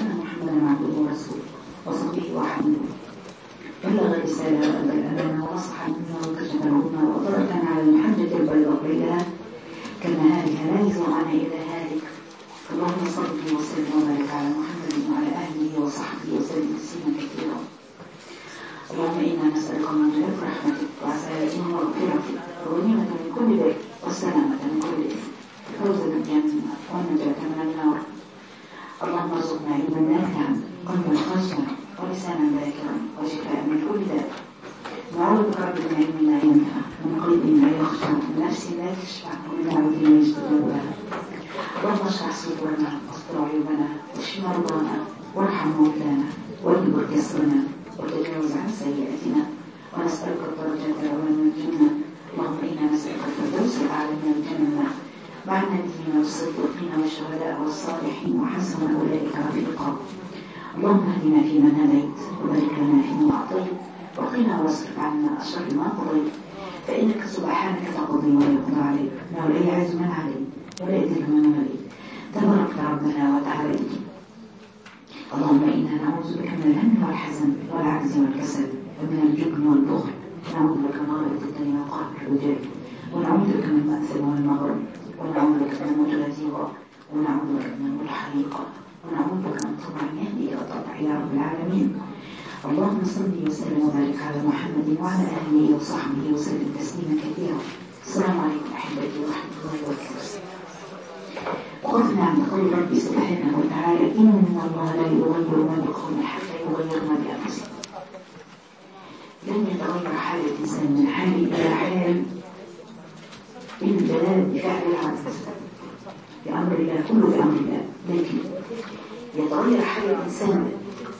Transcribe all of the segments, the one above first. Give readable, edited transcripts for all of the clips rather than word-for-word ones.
أن محمدا عبده ورسوله وصفيه وحبيبه بلغ الرسالة وأدى الأمانة ونصح منا وكشف الأمة وتركنا على المحجة البيضاء ليلها كنهارها لا يزيغ عنها إلا هالك. اللهم صل وسلم وبارك على محمد وعلى أهله وصحبه وسلم تسليما كثيرا. اللهم إنا نسألك من جلال رحمتك وعسائر ومغفرتك وغنيمة من كل بر والسلامة من كل إثم الفوز بالجنة والنجاة من النار. اللهم ارزقنا علما نافعا قلبا خاشعا ولسانا ذاكرا وشفاء من كل داء. نعوذ بك رب من علم لا ينفع ومن قلب لا يخشع ومن نفس لا تشفع ومن دعوة لا يستجاب لها. اللهم اشرح صدورنا واستر عيوبنا واشف مرضانا وارحم موتانا واجبر كسرنا وتجاوز عن سيئاتنا ونسألك الدرجات العلى من الجنة. اللهم إنا نسألك الفردوس الأعلى من الجنة مع النبيين والصديقين والشهداء والصالحين وحسن أولئك رفيقا. اللهم اهدنا فيمن هديت وبارك لنا فيما أعطيت وقنا واصرف عنا شر ما قضيت فإنك سبحانك تقضي ولا يقضى عليك ولا يعز من عليك ولا يذل من عليك تبارك ربنا وتعالى. اللهم إنا نعوذ بك من الهم والحزن والعجز والكسل ومن الجبن والبخل. نعوذ بك من غلبة الدين وقهر الرجال ونعوذ بك من المأثم والمغرب ونعوذ بك من موت الغزيرة ونعوذ بك من موت الحريقة ونعوذ بك من طمع النهي وطبع يا رب العالمين. اللهم صل وسلم وبارك على محمد وعلى آله وصحبه وسلم تسليما كثيرا. السلام عليكم أحبتي ورحمة الله وبركاته. وقفنا عند قول ربي سبحانه وتعالى إن الله لا يغير ما بقوم حتى يغير ما بأنفسهم. لن يتغير حال الإنسان من حال إلى حال إلا بفعل العبد بأمر الله كله بأمر الله. لكن يتغير حال الإنسان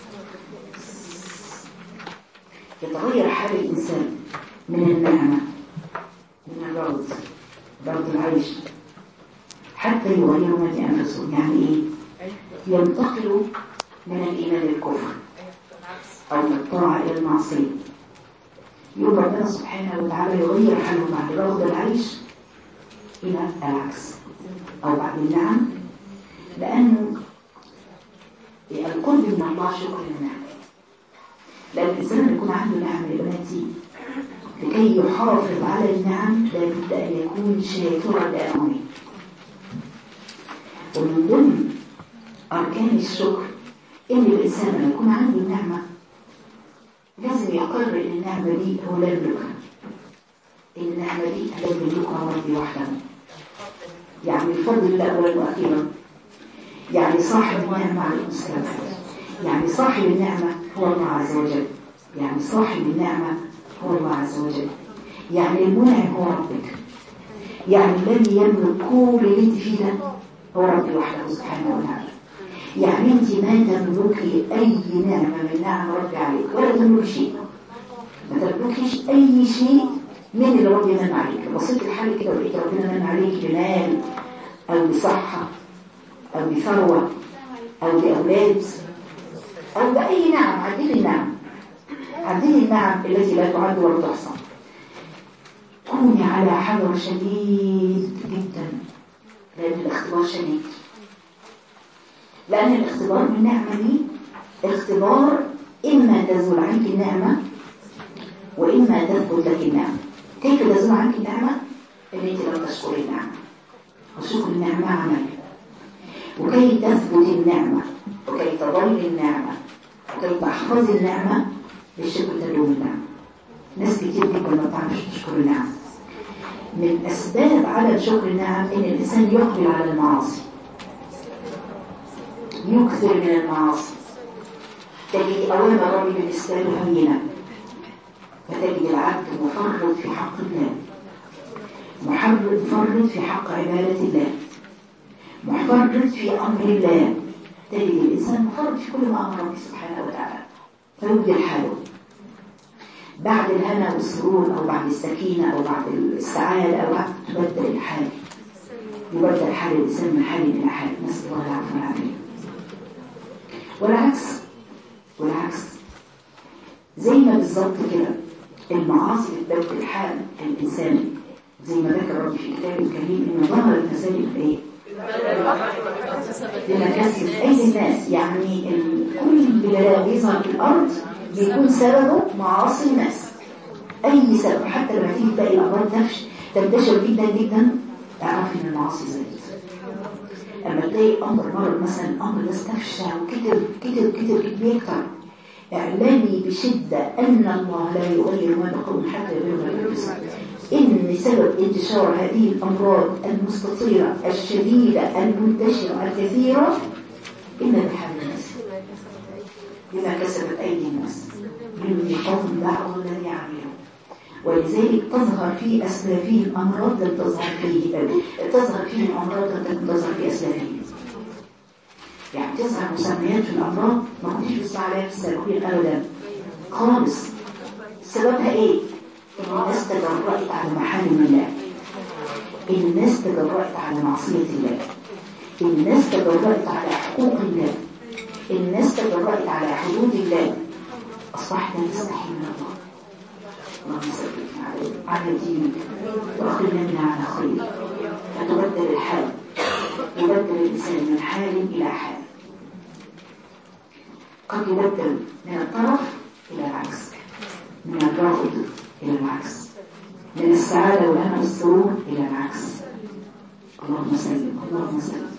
من النعمة من الرغد برد العيش حتى يغيروا ما في أنفسهم. يعني إيه؟ ينتقلوا من الإيمان للكفر أو من الطاعة إلى المعصية. يقول ربنا سبحانه وتعالى يغير حالهم بعد رغد العيش إلى العكس أو بعد النعم، لأنه القرب من الله شكر النعم. لأن الإنسان يكون عنده نعمة بناتي لكي يحافظ على النعم لابد أن يكون شاكرا لأنعمه. ومن ضمن أركان الشكر إن الإنسان لما يكون عنده النعمة لازم يقرر إن النعمة دي هو لا يملكها، إن النعمة دي لا يملكها ربي وحده. يعني الفضل لله أولا وأخيرا. يعني صاحب النعمة عليه السلام، يعني صاحب النعمة هو الله عز وجل. يعني صاحب النعمة هو الله عز وجل. يعني المنعم هو ربك. يعني الذي يملك كل اللي انت فيه ده هو ربي وحده سبحانه وتعالى. يعني انت ما تملكي اي نعمة من نعم ربي عليك ولا تملكي شيء، ما تملكيش اي شيء من اللي ربي من عليك. بصيت الحال كده ولقيت ربنا من عليك بمال او بصحة او بثروة او باولاد او باي نعم. عدلي النعم التي لا تعد ولا تحصى. كوني على حذر شديد جدا، لأن الاختبار شديد. لأن الاختبار بالنعمة دي اختبار إما تزول عنك النعمة وإما تثبت لك النعمة. كيف تزول عنك النعمة؟ اللي انت لم تشكري النعمة، وشكر النعمة عمل. وكي تثبت النعمة وكي تضل النعمة وكي تحفظ النعمة بالشكر تدوم النعمة. ناس كتير جدا ما بتعرفش تشكر النعمة. من أسباب عدم شكر النعم إن الإنسان يقبل على المعاصي، يكثر من المعاصي. تجد أوامر ربي بالنسبة له هينة، فتجد العبد مفرط في حق الله، مفرط في حق عبادة الله، مفرط في أمر الله. تجد الإنسان مفرط في كل ما أمر ربي سبحانه وتعالى، فيبدل حاله بعد الهنا والسرور أو بعد السكينة أو بعد السعادة أو بعد تبدل الحال. يبدل حال الإنسان من حال إلى حال. نسأل الله العفو والعافية. والعكس زي ما بالظبط كده المعاصي بتبدل حال الإنسان. زي ما ذكر ربي في كتابه الكريم إن ظهر الفساد في بمكاسب أي الناس، يعني كل بلاء بيظهر في الأرض بيكون سببه معاصي الناس. أي سبب، حتى لما تيجي تلاقي الأمراض تنتشر جدا جدا، اعرفي إن المعاصي زادت. لما تلاقي أمر مرض مثلا، الأمر ده استفشى وكتر كتر كتر بيكتر، اعلمي بشدة أن الله لا يغير ما بقوم حتى يغيروا ما بأنفسهم. إن سبب انتشار هذه الأمراض المستطيرة الشديدة المنتشرة الكثيرة إلا بحال الناس، بما كسبت أيدي الناس من قوم دعوا الذي يعملون. ولذلك تظهر في أسلافه الأمراض لم تظهر فيه، تظهر فيه الأمراض لم تظهر في أسلافه. يعني تظهر مسميات في الأمراض ما كنتش بتسمع عليها في السابقين أبدا خالص. سببها إيه؟ الناس تجرأت على محارم الله، الناس تجرأت على معصية الله، الناس تجرأت على حقوق الله، الناس تجرأت على حدود الله. أصبحنا نستحي من الله. اللهم صل على دينك وأخرجنا منها على خير. فتبدل الحال، يبدل الإنسان من حال إلى حال. قد يبدل من الطرف إلى العكس، من الرغد إلى العكس، من السعادة والهنا والسرور إلى العكس. اللهم سلم، اللهم سلم.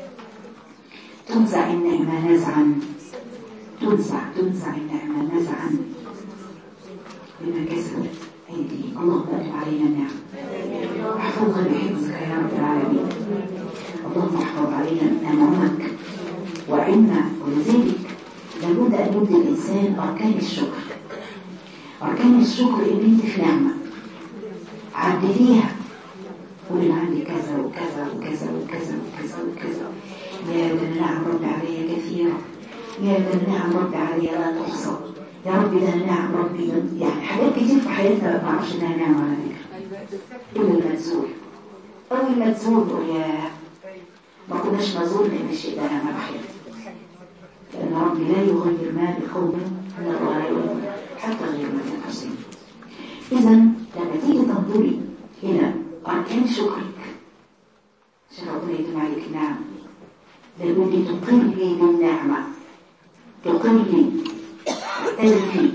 تنزع النعمة نزعا، تنزع النعمة نزعا بما كسبت أيديهم. اللهم أجب علينا النعم، احفظها بحفظك يا رب العالمين. اللهم احفظ علينا نعمك وعنا. ولذلك لابد أن يبدأ الإنسان أركان الشكر. أركان الشكر إن أنت في نعمة عدليها، قولي عندي كذا وكذا وكذا وكذا وكذا وكذا، يا ده نعم رب علي كثيرة، يا ده نعم رب علي لا تحصى، يا رب ده نعم ربي. يعني حاجات كتير في حياتنا ما نعرفش انها نعمة على فكرة. إلا المنزول، أول المنزول نقول يا ما كناش نزول لأن الشيء ده نعمة بحياتي، لأن ربي لا يغير ما بقوم إلا الله لا يغير حتى غير ما بأنفسهم. إذا لما تيجي تنظري هنا أركان شكرك عشان ربنا يتم عليك نعم، لابد تقري بالنعمة، تقري تعترفي،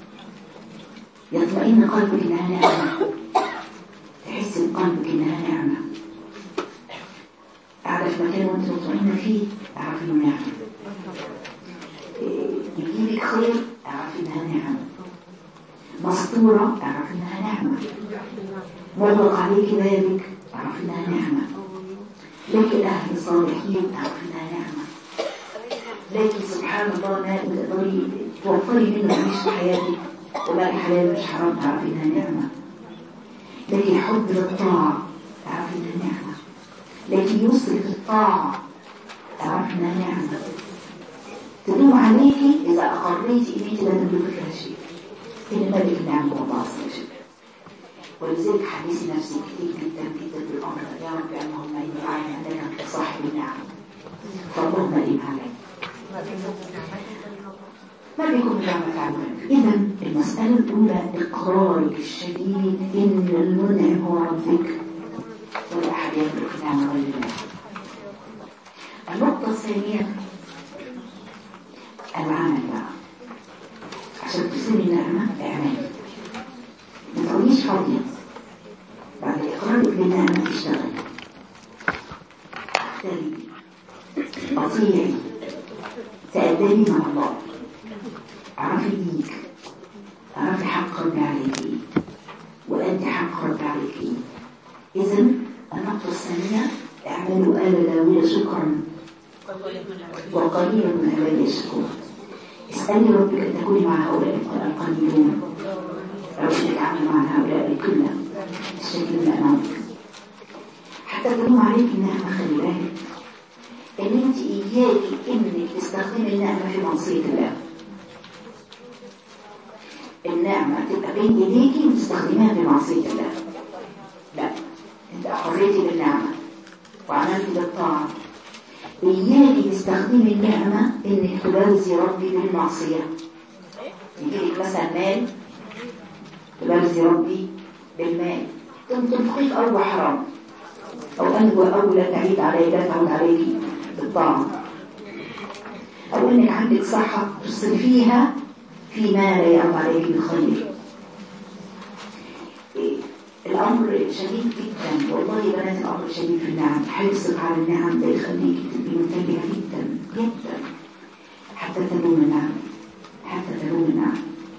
يطمئن قلبك إنها نعمة، تحس بقلبك إنها نعمة. قاعدة في مكان وانت مطمئنة فيه تعرفي إنه نعمة، يجيلك خير تعرفي إنها نعمة، مسطورة تعرفي إنها نعمة، مغلق عليك بابك تعرفي إنها نعمة، لك أهل صالحين تعرفي إنها نعمة، لك سبحان الله ما تقدري توفري منه عيش في حياتك وما حلال مش حرام تعرفي إنها نعمة، لك حب للطاعة تعرفي إنها نعمة، لك يسر في الطاعة تعرفي إنها نعمة، تدوم عليكي إذا أقريتي إليك لا تملك لها شيء، إن ملك النعمة والله عز وجل. ولذلك حديثي نفسي كتير جدا جدا بالأمر يا رب اللهم إني أعلم أنك أنت صاحب النعمة فاللهم إن عليك ما بيكون نعمة تعلم. إذا المسألة الأولى إقرارك الشديد إن المنعم هو ربك ولا أحد يملك النعمة غير الله. النقطة الثانية العمل بقى، عشان تصيري نعمة اعملي، ما تقوليش فاضية. بعد إقرارك بالنعمة تشتغلي، اختاري، أطيعي، تأدبي مع الله، اعرفي دينك، اعرفي حق رب عليك وأنت حق رب عليك. إذا النقطة الثانية اعملوا آل داود شكرا وقليلا من عبادي الشكور. اسألي ربك أن تكوني مع هؤلاء القليلون، ربك عمل مع هؤلاء كلهم الشاكرين أمامك حتى تدوم عليك النعمة. خلي بالك إن أنت إياكي إنك تستخدمي النعمة في معصية الله. النعمة تبقى بين يديكي وتستخدميها في معصية الله، لا، أنت أحريتي بالنعمة وعملتي بالطاعة. إياكي تستخدمي النعمة إنك تبرزي ربي بالمعصية. يجيلك مثلا مال تبرزي ربي بالمال، تنفقي في أرض حرام أو لا تعيد عليك، لا تعود عليك بالطاعة، أو أنك عندك صحة تصرفيها فيما لا يعود عليك بالخير. الأمر شديد جدا والله يا بنات، الأمر شديد في النعم. حرصك على النعم ده يخليك تبقي منتبهة جدا جدا حتى تلوم النعم، حتى تلوم النعم.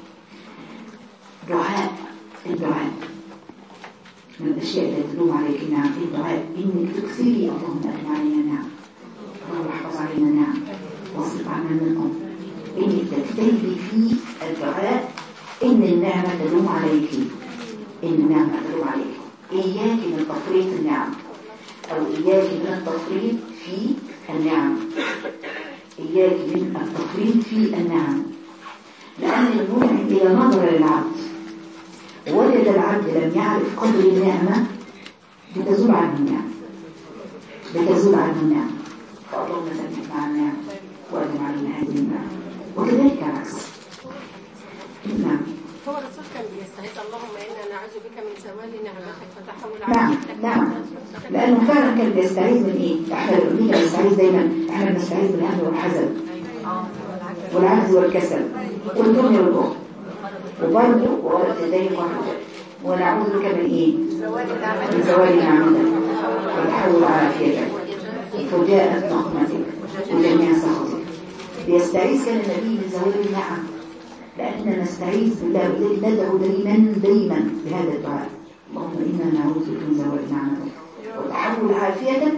الدعاء من الأشياء التي تلوم عليك النعم، الدعاء إنك تكثري اللهم أثنى علينا النعم، اللهم احفظ علينا النعم واصرف عنا منكم. إنك تجتهدي في الدعاء إن النعمة تلوم عليك، إن النعمة تلوم عليك. إياك من تفريط النعم، أو إياك من التفريط في النعم، إياك من التفريط في النعم. لأن المنعم إذا نظر للعبد وجد العبد لم يعرف قدر النعمة بتزول عنه النعم، بتزول عنه النعم. فاللهم ثبت مع النعم وأدم علينا هذه النعم، وكذلك العكس. نعم. هو الرسول كان بيستعيذ اللهم إنا نعوذ بك من زوال نعمتك فتحول عليك. نعم لأنه فعلا كان بيستعيذ من إيه؟ احنا الأمين بنستعيذ دايما، احنا بنستعيذ من الهم والحزن والعجز والكسل والدنيا والأخرى، وبرضه وورد يديك وحدك، ونعوذ بك من إيه؟ من زوال نعمتك وتحول عافيتك وفجاءة نقمتك وجميع سخطك. بيستعيذ كان النبي من زوال النعم، لأننا نستعيذ بالله وذلك ندعو دائما بهذا الدعاء، اللهم إنا نعوذ بك من زوال نعمتك وتحول عافيتك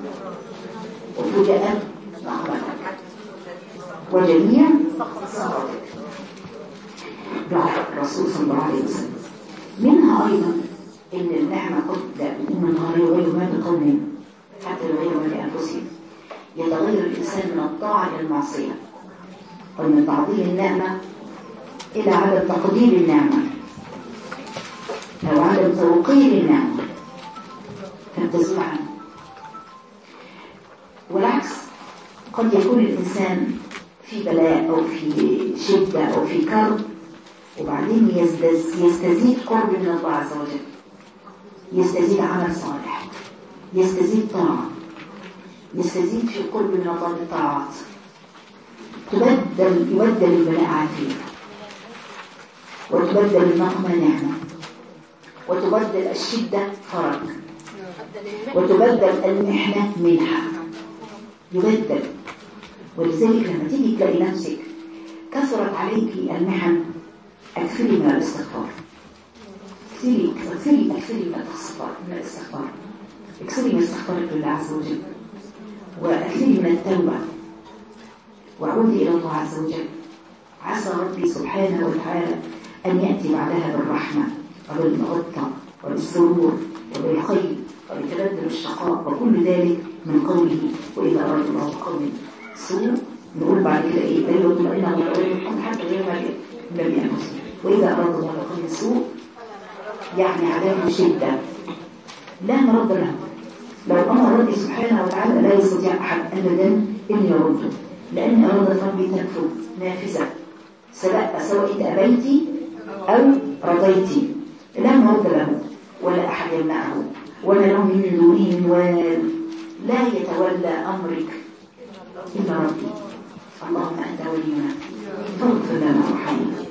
وفجاءة نقمتك وجميع سخطك. دعاء الرسول صلى الله عليه وسلم. منها أيضا إن النعمة قد من غير ما بقوم حتى يغير ما بأنفسهم. يتغير الإنسان من الطاعة إلى المعصية، أو من تعظيم النعمة إلى عدم تقدير النعمة، أو عدم توقير النعمة فانتزل عنه. والعكس، قد يكون الإنسان في بلاء أو في شدة أو في كرب، وبعدين يستزيد قرب من الله عز وجل، يستزيد عمل صالح، يستزيد طاعة، يستزيد في قرب من الله بالطاعات، يبدل البلاء عافية، وتبدل النقمة نعمة، وتبدل الشدة فرج، وتبدل المحنة منحة، يبدل. ولذلك لما تيجي تلاقي نفسك كثرت عليك المحن، اكثري من الاستغفار، اكثري من الاستغفار، اكثري من استغفارك لله عز وجل، واكثري من التوبة، وعودي إلى الله عز وجل. عسى ربي سبحانه وتعالى أن يأتي بعدها بالرحمة وبالمغطى وبالسرور وبالخير وبتبدل الشقاء، وكل ذلك من قوله وإذا أراد الله بقوم سوء، نقول بعد كده إيه؟ بل يطمئن الله حتى غير ما بأنفسهم. وإذا أراد الله بقوم سوء يعني عذاب شدة لا مرد له. لو أمر ربي سبحانه وتعالى لا يستطيع أحد أبدا أن يرده، لأن إرادة ربي تنفذ نافذة، سواء أنت أبيتي أو رضيتي، لا مرد له ولا أحد يمنعه ولا له من دونه لا يتولى أمرك إلا ربي. اللهم أنت ولينا فاغفر لنا وارحمنا.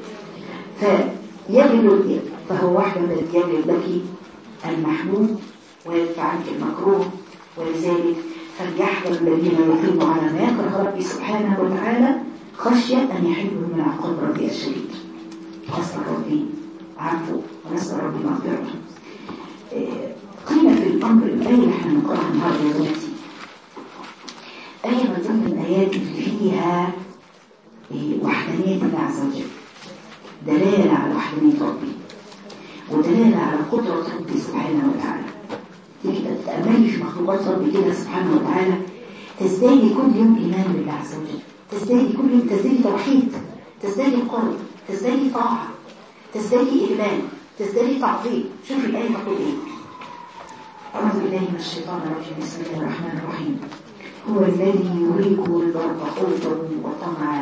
فهو وحده الذي يجلب لك المحمود ويدفع عنك المكروه. ولذلك فليحذر الذين يقيموا على ما يكره ربي سبحانه وتعالى خشية أن يحلوا من عقاب ربي الشديد. نسأل ربي عفو ونسأل ربي مغفرته. قيل في الأمر الآية اللي احنا نقرأها النهارده يا بناتي، آية من ضمن الآيات اللي فيها وحدانية الله عز وجل، دلالة على وحدانية ربي ودلالة على قدرة ربي سبحانه وتعالى. تيجي تتأملي في مخلوقات ربي كده سبحانه وتعالى، تزدادي كل يوم إيمان بالله عز وجل، تزدادي كل يوم، تزدادي توحيد، تزدادي قرب، تزدادي طاعة، تزدادي إيمان، تزدادي تعظيم. شوفي الآية تقول إيه؟ أعوذ بالله من الشيطان الرجيم، بسم الله الرحمن الرحيم. هو الذي يريكم البرق خوفا وطمعا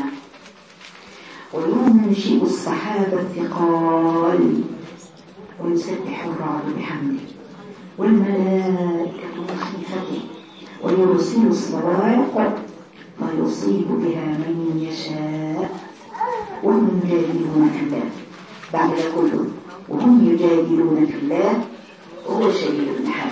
وينشئ السحاب الثقال ويسبح الرعد بحمده والملائكة خيفته ويرسل الصواعق فيصيب بها من يشاء وهم يجادلون في الله. بعد ذلك كله وهم يجادلون في الله هو شديد المحال.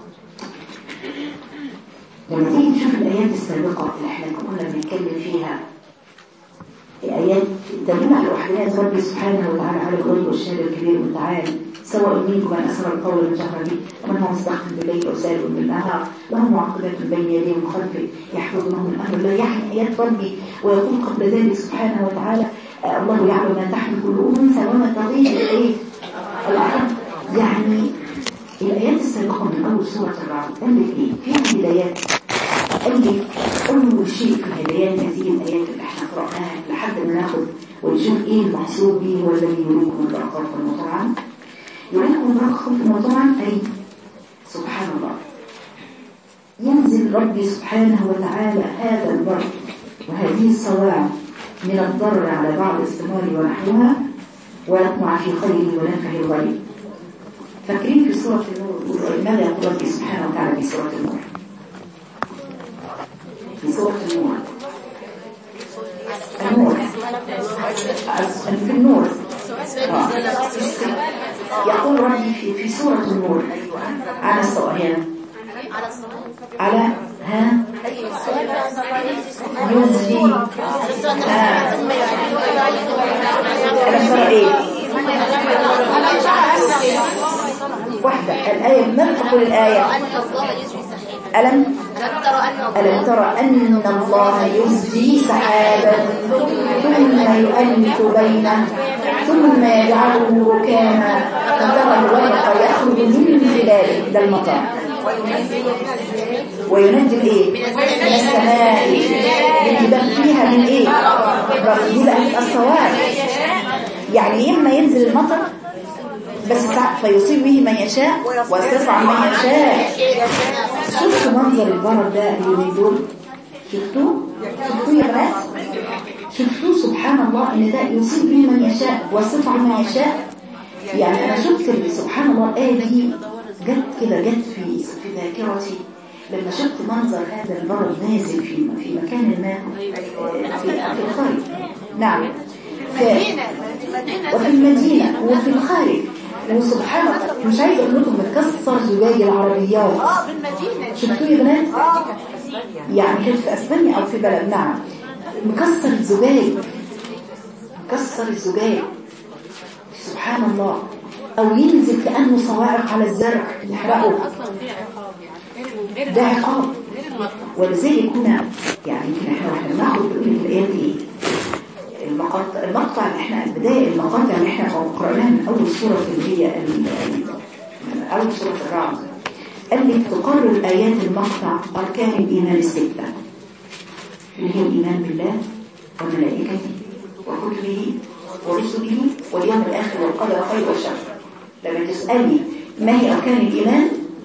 لما تيجي تشوف الآيات السابقة اللي احنا كنا بنتكلم فيها، آيات تدل على وحدانية ربي سبحانه وتعالى على الغيب والشهادة الكبير والمتعال، سواء منكم من أسر القول والجهر به ومن هو مستخدم بالليل وسارع بالنهار وهم معقبات بين يديه وخلفه يحفظونه من أمر الله. يعني آيات ربي ويقول قبل ذلك سبحانه وتعالى الله يعلم ما تحمل كل أنثى وما تغيظ الإيه الأرض. يعني الآيات السابقة من أول سورة الرعد قال لك إيه؟ في بدايات قال لك أول شيء في الهدايات هذه الآيات اللي احنا قرأناها لحد ما ناخد ونشوف إيه المحسوب به هو الذي يريكم البرق خوفا وطمعا. يريكم البرق خوفا وطمعا أي سبحان الله ينزل ربي سبحانه وتعالى هذا البرق وهذه الصواعق من الضر على بعض الثمار ونحوها ويطمع في خيره ونفعه الغيب. فاكرين في سورة النور ماذا يقول ربي سبحانه وتعالى في سورة النور؟ في سورة النور في النور يقول ربي في سورة النور على الصلاة على ها يزدي ألم ترى إيه واحدة الآية ما تقول الآية ألم ترى أن الله يزدي سحابا ثم يؤلف بينه ثم يجعله ركاما فترى الورق يخرج من خلاله ده المطر وينزل ايه من السماء ينزل فيها من ايه دي بقى الصواعق. يعني اما ينزل المطر بس فيصيب به من يشاء ويصرف عن من يشاء. شفتوا منظر البرد ده اليومين دول؟ شفتوه يا بنات؟ شفتوه سبحان الله ان ده يصيب به من يشاء ويصرف عن من يشاء. يعني انا شفت سبحان الله الآية دي جت في ذاكرتي لما شفت منظر هذا البرد نازل في مكان ما في الخارج. نعم وفي المدينة وفي الخارج. وسبحان الله مش عايزه اقول لكم متكسر زجاج العربيات. شفتوا يا بنات؟ يعني كانت في اسبانيا او في بلد نعم مكسر الزجاج سبحان الله. او ينزل كأنه صواعق على الزرع يحرقه. ده عقاب. ولذلك هنا يعني يمكن احنا بناخد بنقول الايات دي المقطع اللي احنا بداية المقاطع اللي احنا قرأناها من اول سورة اللي هي اول سورة الرعد قال لك تقرر آيات المقطع أركان الإيمان الستة اللي هي الإيمان بالله وملائكته وكتبه ورسله واليوم الآخر والقدر خير وشر. لما تسألني ما هي أركان الإيمان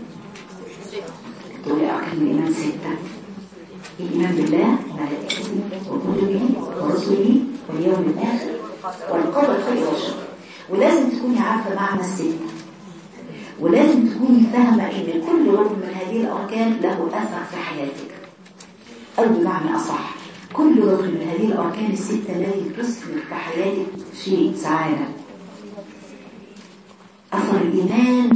تقول أركان الإيمان ستة. الإيمان بالله وملائكته وكتبه ورسله واليوم الآخر والقدر خير وشر. ولازم تكوني عارفة معنى الستة ولازم تكوني فاهمة ان كل ركن من هذه الأركان له أثر في حياتك. أو بمعنى أصح كل ركن من هذه الأركان الستة التي تثمر في حياتك شيء سعادة. أثر الإيمان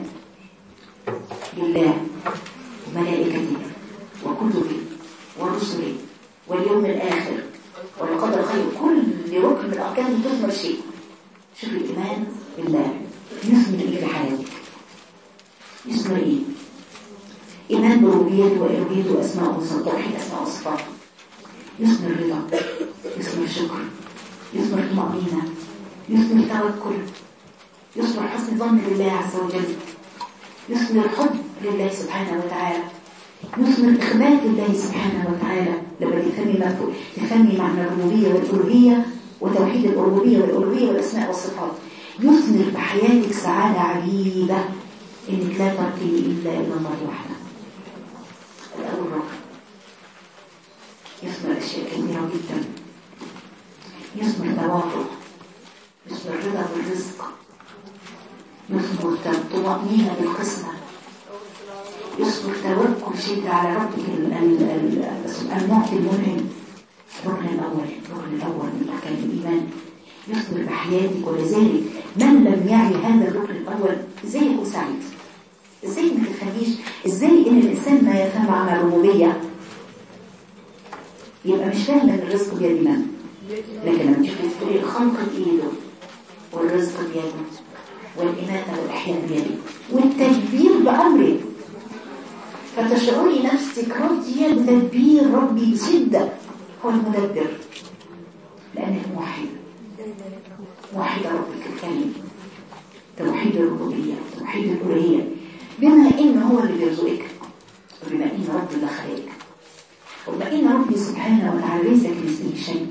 بالله وملائكته وكتبه ورسله واليوم الآخر والقدر خير. كل ركن من الأركان تثمر شيء. شوف الإيمان بالله يثمر إيه في حياتك؟ يثمر إيه؟ إيمان بربوبيته وإلوهيته وأسماءه وتوحيد أسماء وصفاته. يثمر رضا، يثمر شكر، يثمر طمأنينة، يثمر توكل، يثمر حسن ظن بالله عز وجل، يثمر حب لله سبحانه وتعالى، يثمر إخبات لله سبحانه وتعالى. لما تفهمي معنى الربوبية والألوهية وتوحيد الربوبية والألوهية والأسماء والصفات يثمر بحياتك سعادة عجيبة إنك لا تركي إلا إلى الله وحده. الأول ركن يثمر أشياء كثيرة جدا. يثمر توافق، يثمر رضا بالرزق، يثمر طمأنينة بالقسمة، يصبر توكل شدة على ربك المعطي المنعم. الركن الأول من أركان الإيمان يصبر بحياتك. ولذلك من لم يعي هذا الركن الأول ازاي يكون سعيد؟ ازاي ما تفهميش؟ ازاي ان الإنسان ما يفهم عن الربوبية يبقى مش فاهم ان الرزق بيد من؟ لكن لما تشوفي تقولي الخلق بإيده والرزق بيده والإماتة والإحياء بيده والتدبير بأمره، فتشعري نفسك راضية بتدبير ربي بشدة. هو المدبر لأنك موحدة ربك الكريم، توحيد الربوبية توحيد الألوهية، بما إن هو اللي بيرزقك وبما إن ربي اللي خلقك وبما إن ربي سبحانه وتعالى ليس كمثله شيء،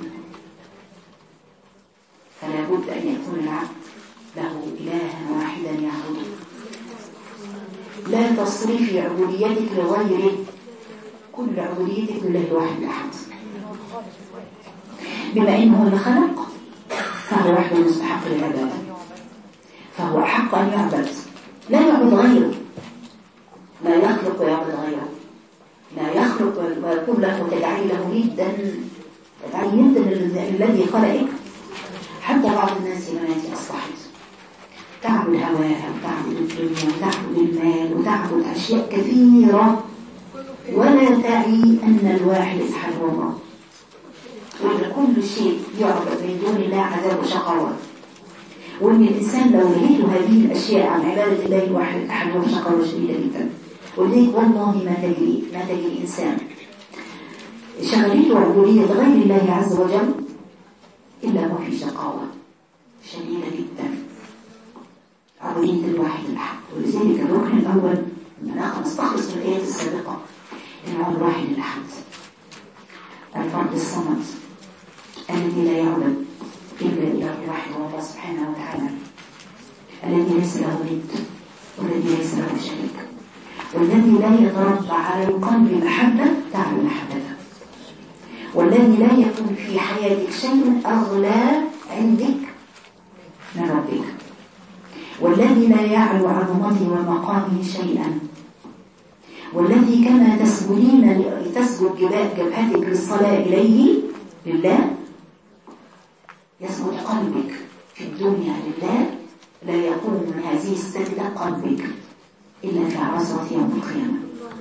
فلا بد أن يكون العبد له إلها واحدا يعبده. لا تصرفي عبوديتك لغيره، كل عبوديتك لله الواحد الأحد، بما إنه اللي خلق فهو وحده مستحق للعبادة، فهو أحق أن يعبد، لا يعبد غيره، لا يخلق ويعبد غيره، لا يخلق ويقول له تدعي له ندا، تدعي ندا الذي خلقك. حتى بعض الناس بناتي أصبحت تعبد هواها وتعبد الدنيا وتعبد المال وتعبد أشياء كثيرة ولا تعي أن الواحد أحد هو الله، وأن كل شيء يعبد من دون الله عذاب وشقاوة، وأن الإنسان لو نهيته هذه الأشياء عن عبادة الله الواحد أحد هو شقاوة شديدة جدا. ولذلك والله ما تجري إنسان شغلته عبودية غير الله عز وجل إلا هو في شقاوة شديدة جدا، عبودية الواحد الأحد. ولذلك الركن الأول من نستخلص من الآيات السابقة إنه هو الواحد الأحد، الفرد الصمد الذي لا يعبد إلا إله واحد هو الله سبحانه وتعالى، الذي ليس له ند والذي ليس له شريك، والذي لا يتربع على القلب محبة تعلو محبته، والذي لا يكون في حياتك شيء أغلى عندك من ربك، والذي لا يعلو عظمته ومقامه شيئا، والذي كما تسجد جبهتك للصلاة إليه لله يسجد قلبك في الدنيا لله، لا يقوم من هذه السجدة قلبك إلا في عرصة يوم القيامة.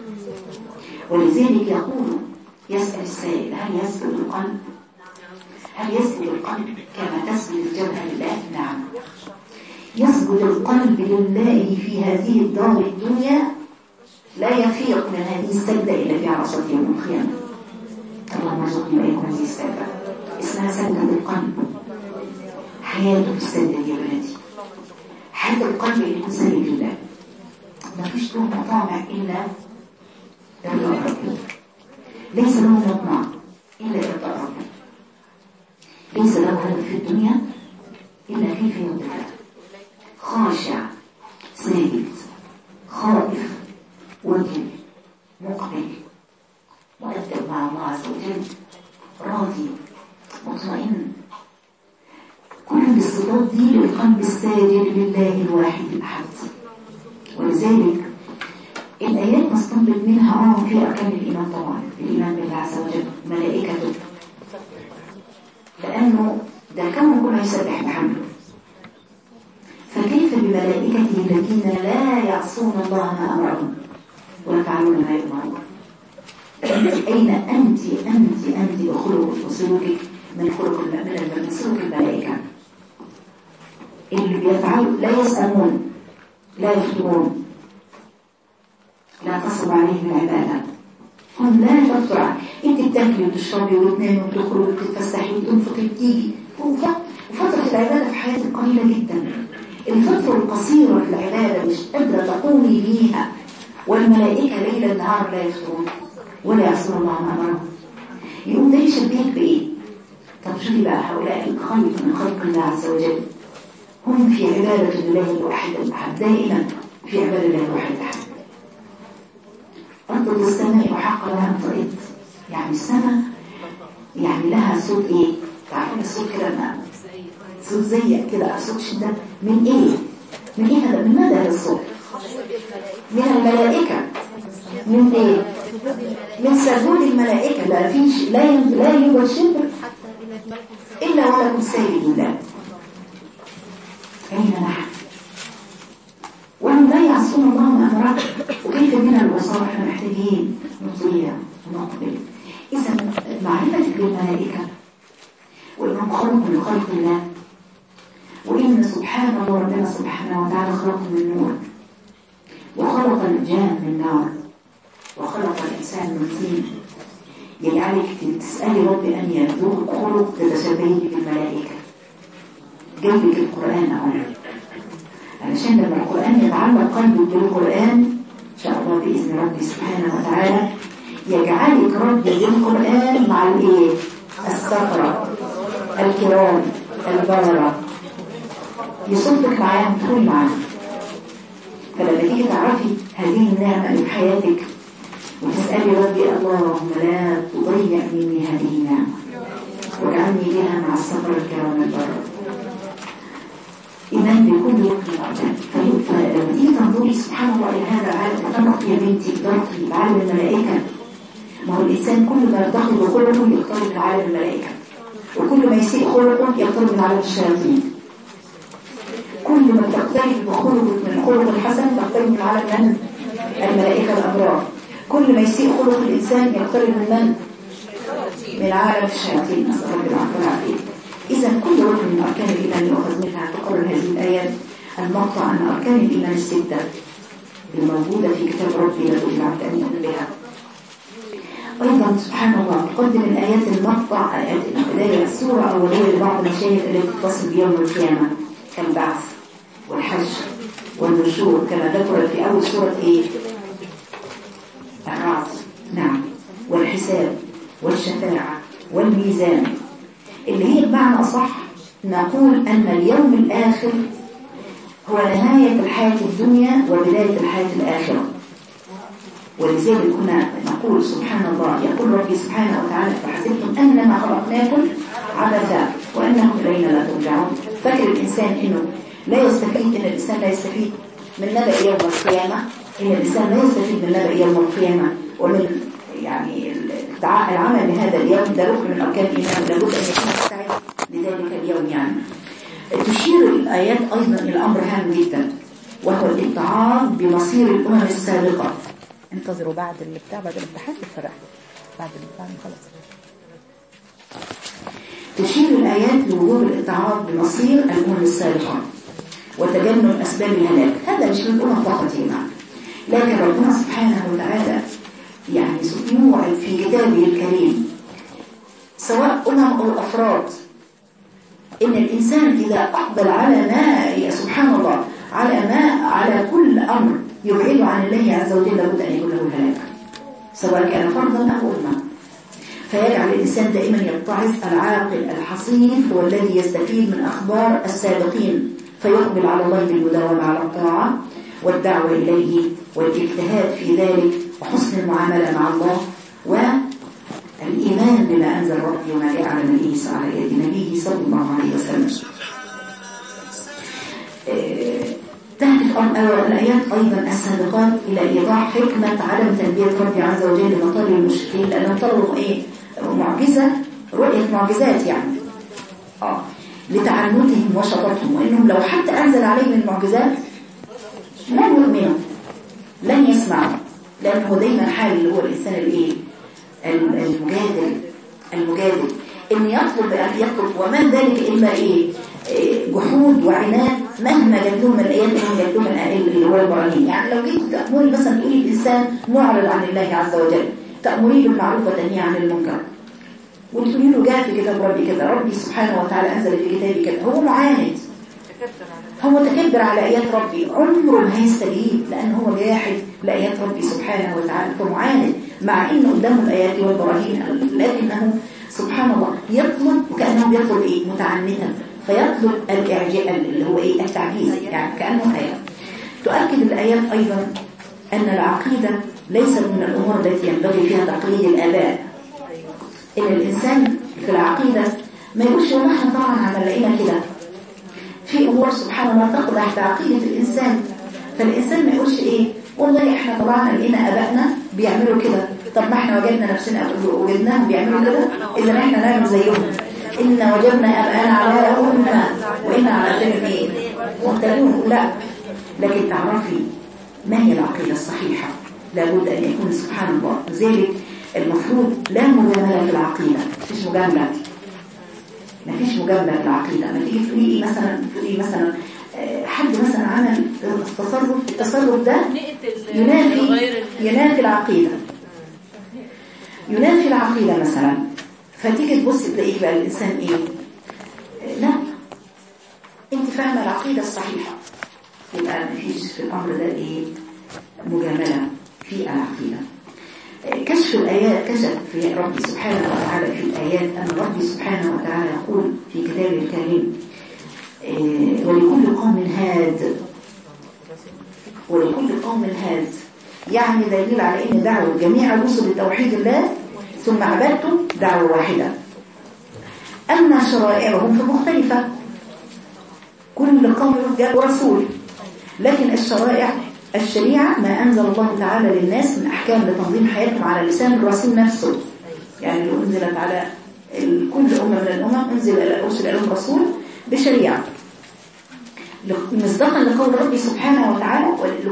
ولذلك يقول يسأل السائل هل يسجد القلب؟ هل يسجد القلب كما تسجد الجبهة لله؟ نعم، يسجد القلب لله في هذه الدار الدنيا، لا يفيق من هذه السجدة إلا في عرصة يوم القيامة. اللهم ارزقني وإياكم هذه السجدة، اسمها سجدة القلب. حياته في السجدة يا بناتي، حياة القلب اللي يكون سجد لله، ما فيش له مطامع إلا رضا ربي، ليس له مطمع إلا رضا ربي، ليس له هدف في الدنيا إلا كيف يرضى، خاشع ساجد خائف وجل مقبل مؤدب مع الله عز وجل راضي مطمئن. كل الصفات دي للقلب الساجد لله الواحد الأحد. ولذلك الآيات نستنبط منها في أركان الإيمان طبعا، الإيمان بالله عز وجل ملائكته، لأنه ده الكون كله يسبح بحمده، فكيف بملائكته الذين لا يعصون الله ما أمرهم ويفعلون ما يؤمرون؟ أين أنت بخلقك وسلوكك من خلق من سلوك الملائكة اللي بيفعلوا لا يسألون لا يفترون لا تصب عليهم العبادة، هم لا يفتر. انت بتاكلي وتشربي وتنامي وتخرجي وتتفسحي وتنفقي وتيجي، وفترة العبادة في حياتك قليلة جدا، الفترة القصيرة في العبادة مش قادرة تقومي بيها، والملائكة ليل النهار لا يفترون ولا يعصون الله ما أمرهم. يقوم ده يشبهك بإيه؟ طب شوفي بقى هؤلاء الخلق من خلق الله عز وجل هم في عبادة الله الواحد الأحد، دائما في عبادة الله الواحد الأحد. أنطق السماء وحق لها أنطقت، يعني السماء يعني لها صوت إيه؟ تعرفين الصوت كده صوت زيك كده، صوت شدة من إيه؟ من إيه هذا؟ من ماذا هذا الصوت؟ من الملائكة، من ايه؟ من سجود الملائكة. لا يوجد شبر إلا ولكم سيد الله. أين نحن؟ وهم لا يعصون الله ما أمره. وكيف بنا الوصال؟ احنا محتاجين نطيع ونقبل. إذا معرفتك بالملائكة وإنهم خلق من خلق الله، وإن سبحان الله ربنا سبحانه وتعالى خلق من نور، وخلق الجان من نار، وخلق الإنسان من طين، يجعلك تسألي رب أن يرزقك خلق تتشبهي بالملائكة. جنبك القرآن أهو، علشان لما القرآن يتعلق قلبك بالقرآن إن شاء الله بإذن ربي سبحانه وتعالى يجعلك رب بالقرآن مع الإيه؟ السفرة الكرام البررة، يصدق معاهم تكون معاهم. فلما تيجي تعرفي هذه النعمة اللي في حياتك وتسألي ربي اللهم لا تضيع مني هذه النعمة واجعلني بها مع السفر الكرام البررة. إيمان بكل يقين فلما تيجي تنظري سبحان الله إلى هذا العالم وتنقي يا بنتي ترقي بعالم الملائكة. ما هو الإنسان كل ما يرتقي بخلقه يقترب من عالم الملائكة، وكل ما يسيء خلقه يقترب من عالم الشياطين. كل ما تقترب بخلقك من خلق الحسن تقترب من عالم الملائكة الأبرار. كل ما يسيء خلق الإنسان يقترب من عالم الشياطين. نسأل الله العفو والعافية. إذا كل ركن من أركان الإيمان يؤخذ منها تقرر هذه الآيات المقطع أن أركان الإيمان الستة الموجودة في كتاب ربي لابد العبد أن يؤمن بها. أيضا سبحان الله تقدم الآيات المقطع آيات البداية السورة أولية لبعض المشاهد التي تتصل بيوم القيامة كالبعث والحشر والنشور كما ذكرت في أول سورة الرعد. نعم، والحساب والشفاعة والميزان، اللي هي بمعنى أصح نقول أن اليوم الآخر هو نهاية الحياة الدنيا وبداية الحياة الآخرة. ولذلك كنا نقول سبحان الله يقول ربي سبحانه وتعالى فحسبتم أنما خلقناكم عبثا وأنكم إلينا لا ترجعون. فاكر الإنسان إنه لا يستفيد، إن الإنسان لا يستفيد من نبأ يوم القيامة، إن الإنسان لا يستفيد من نبأ يوم القيامة ومن يعني العمل بهذا اليوم ده ركن من أركان الإيمان لابد أن يكون مستعد لذلك اليوم. يعني تشير الآيات أيضا إلى أمر هام جدا وهو الاتعاظ بمصير الأمم السابقة. انتظروا بعد الامتحان الفرح بعد خلاص. تشير الآيات لوجوب الاتعاظ بمصير الأمم السابقة وتجنب أسباب الهلاك. هذا مش من الأمم فقط هنا، لكن ربنا سبحانه وتعالى يعني يوعد في كتابه الكريم سواء أمم أو أفراد إن الإنسان إذا أقبل على ما سبحان الله على كل أمر يبعد عن الله عز وجل لابد أن يكون له الهلاك سواء كان فرضا أو أمة. فيجعل الإنسان دائما يتعظ. العاقل الحصيف هو الذي يستفيد من أخبار السابقين فيقبل على الله بالمداومة على الطاعة والدعوة إليه والاجتهاد في ذلك وحسن المعاملة مع الله والإيمان بما أنزل ربي وما جاء على نبيه صلى الله عليه وسلم. تهدف الآيات أيضا السابقات إلى إيضاح حكمة عدم تلبية ربي عز وجل لمطالب المشركين لأنهم طلبوا معجزة رؤية معجزات يعني لتعنتهم وشططهم، وإنهم لو حتى أنزل عليهم المعجزات لن يؤمنوا لن يسمعوا، لأنه دايما حال اللي هو الإنسان المجادل إن يطلب وما ذلك إلا جحود وعناد مهما جات لهم الآيات مهما جات لهم اللي هو البراهين. يعني لو جيت تأمري مثلا تقولي الإنسان معرض عن الله عز وجل تأمريه بالمعروف وتنهيه عن المنكر وتقولي له جاء في كتاب ربي كذا، ربي سبحانه وتعالى أنزل في كتابه كذا، هو معاند، هو متكبر على آيات ربي، عمره ما هيستجيب لأنه هو جاحد لآيات ربي سبحانه وتعالى فمعاند مع إنه قدامه الآيات والبراهين، لكنه سبحان الله يطلب وكأنه يطلب متعنتا فيطلب الإعجاء اللي هو التعجيز يعني كأنه حياة. تؤكد الآيات أيضا أن العقيدة ليست من الأمور التي ينبغي فيها تقليد الآباء. إن الإنسان في العقيدة ما يقولش والله احنا طبعا عملنا كده، في أمور سبحان الله تقضى تحت عقيدة الإنسان، فالإنسان ما يقولش والله احنا طبعا لقينا ابائنا بيعملوا كده، طب ما احنا وجدنا نفسنا وجدناهم بيعملوا كده، اذا احنا نعمل زيهم. ان وجدنا ابائنا على امه وان على اثرهم ايه مهتدون. لا، لكن تعرفي ما هي العقيده الصحيحه، لابد ان يكون سبحان الله. لذلك المفروض لا مجامله في العقيده، مفيش مجامله، مفيش مجامله في العقيده. ما تيجي تقولي مثلا حد مثلا عمل التصرف ده ينافي العقيدة، ينافي العقيدة مثلا، فتيجي تبص تلاقيه بقى الإنسان إيه؟ لا، أنت فاهمة العقيدة الصحيحة، يبقى مفيش في الأمر ده إيه؟ مجاملة في العقيدة. كشف الآيات، كشف في ربي سبحانه وتعالى في الآيات أن ربي سبحانه وتعالى يقول في كتابه الكريم ولكل قوم هاد، ولكل قوم هاد، يعني دليل على ان دعوة جميع الرسل لتوحيد الله ثم عبادته دعوة واحدة. أما شرائعهم فمختلفة، كل قوم جاء رسول، لكن الشريعة ما أنزل الله تعالى للناس من أحكام لتنظيم حياتهم على لسان الرسول نفسه. يعني لو أنزلت على كل أمة من الأمم أرسل لهم رسول بشريعة، مصداقا لقول ربي سبحانه وتعالى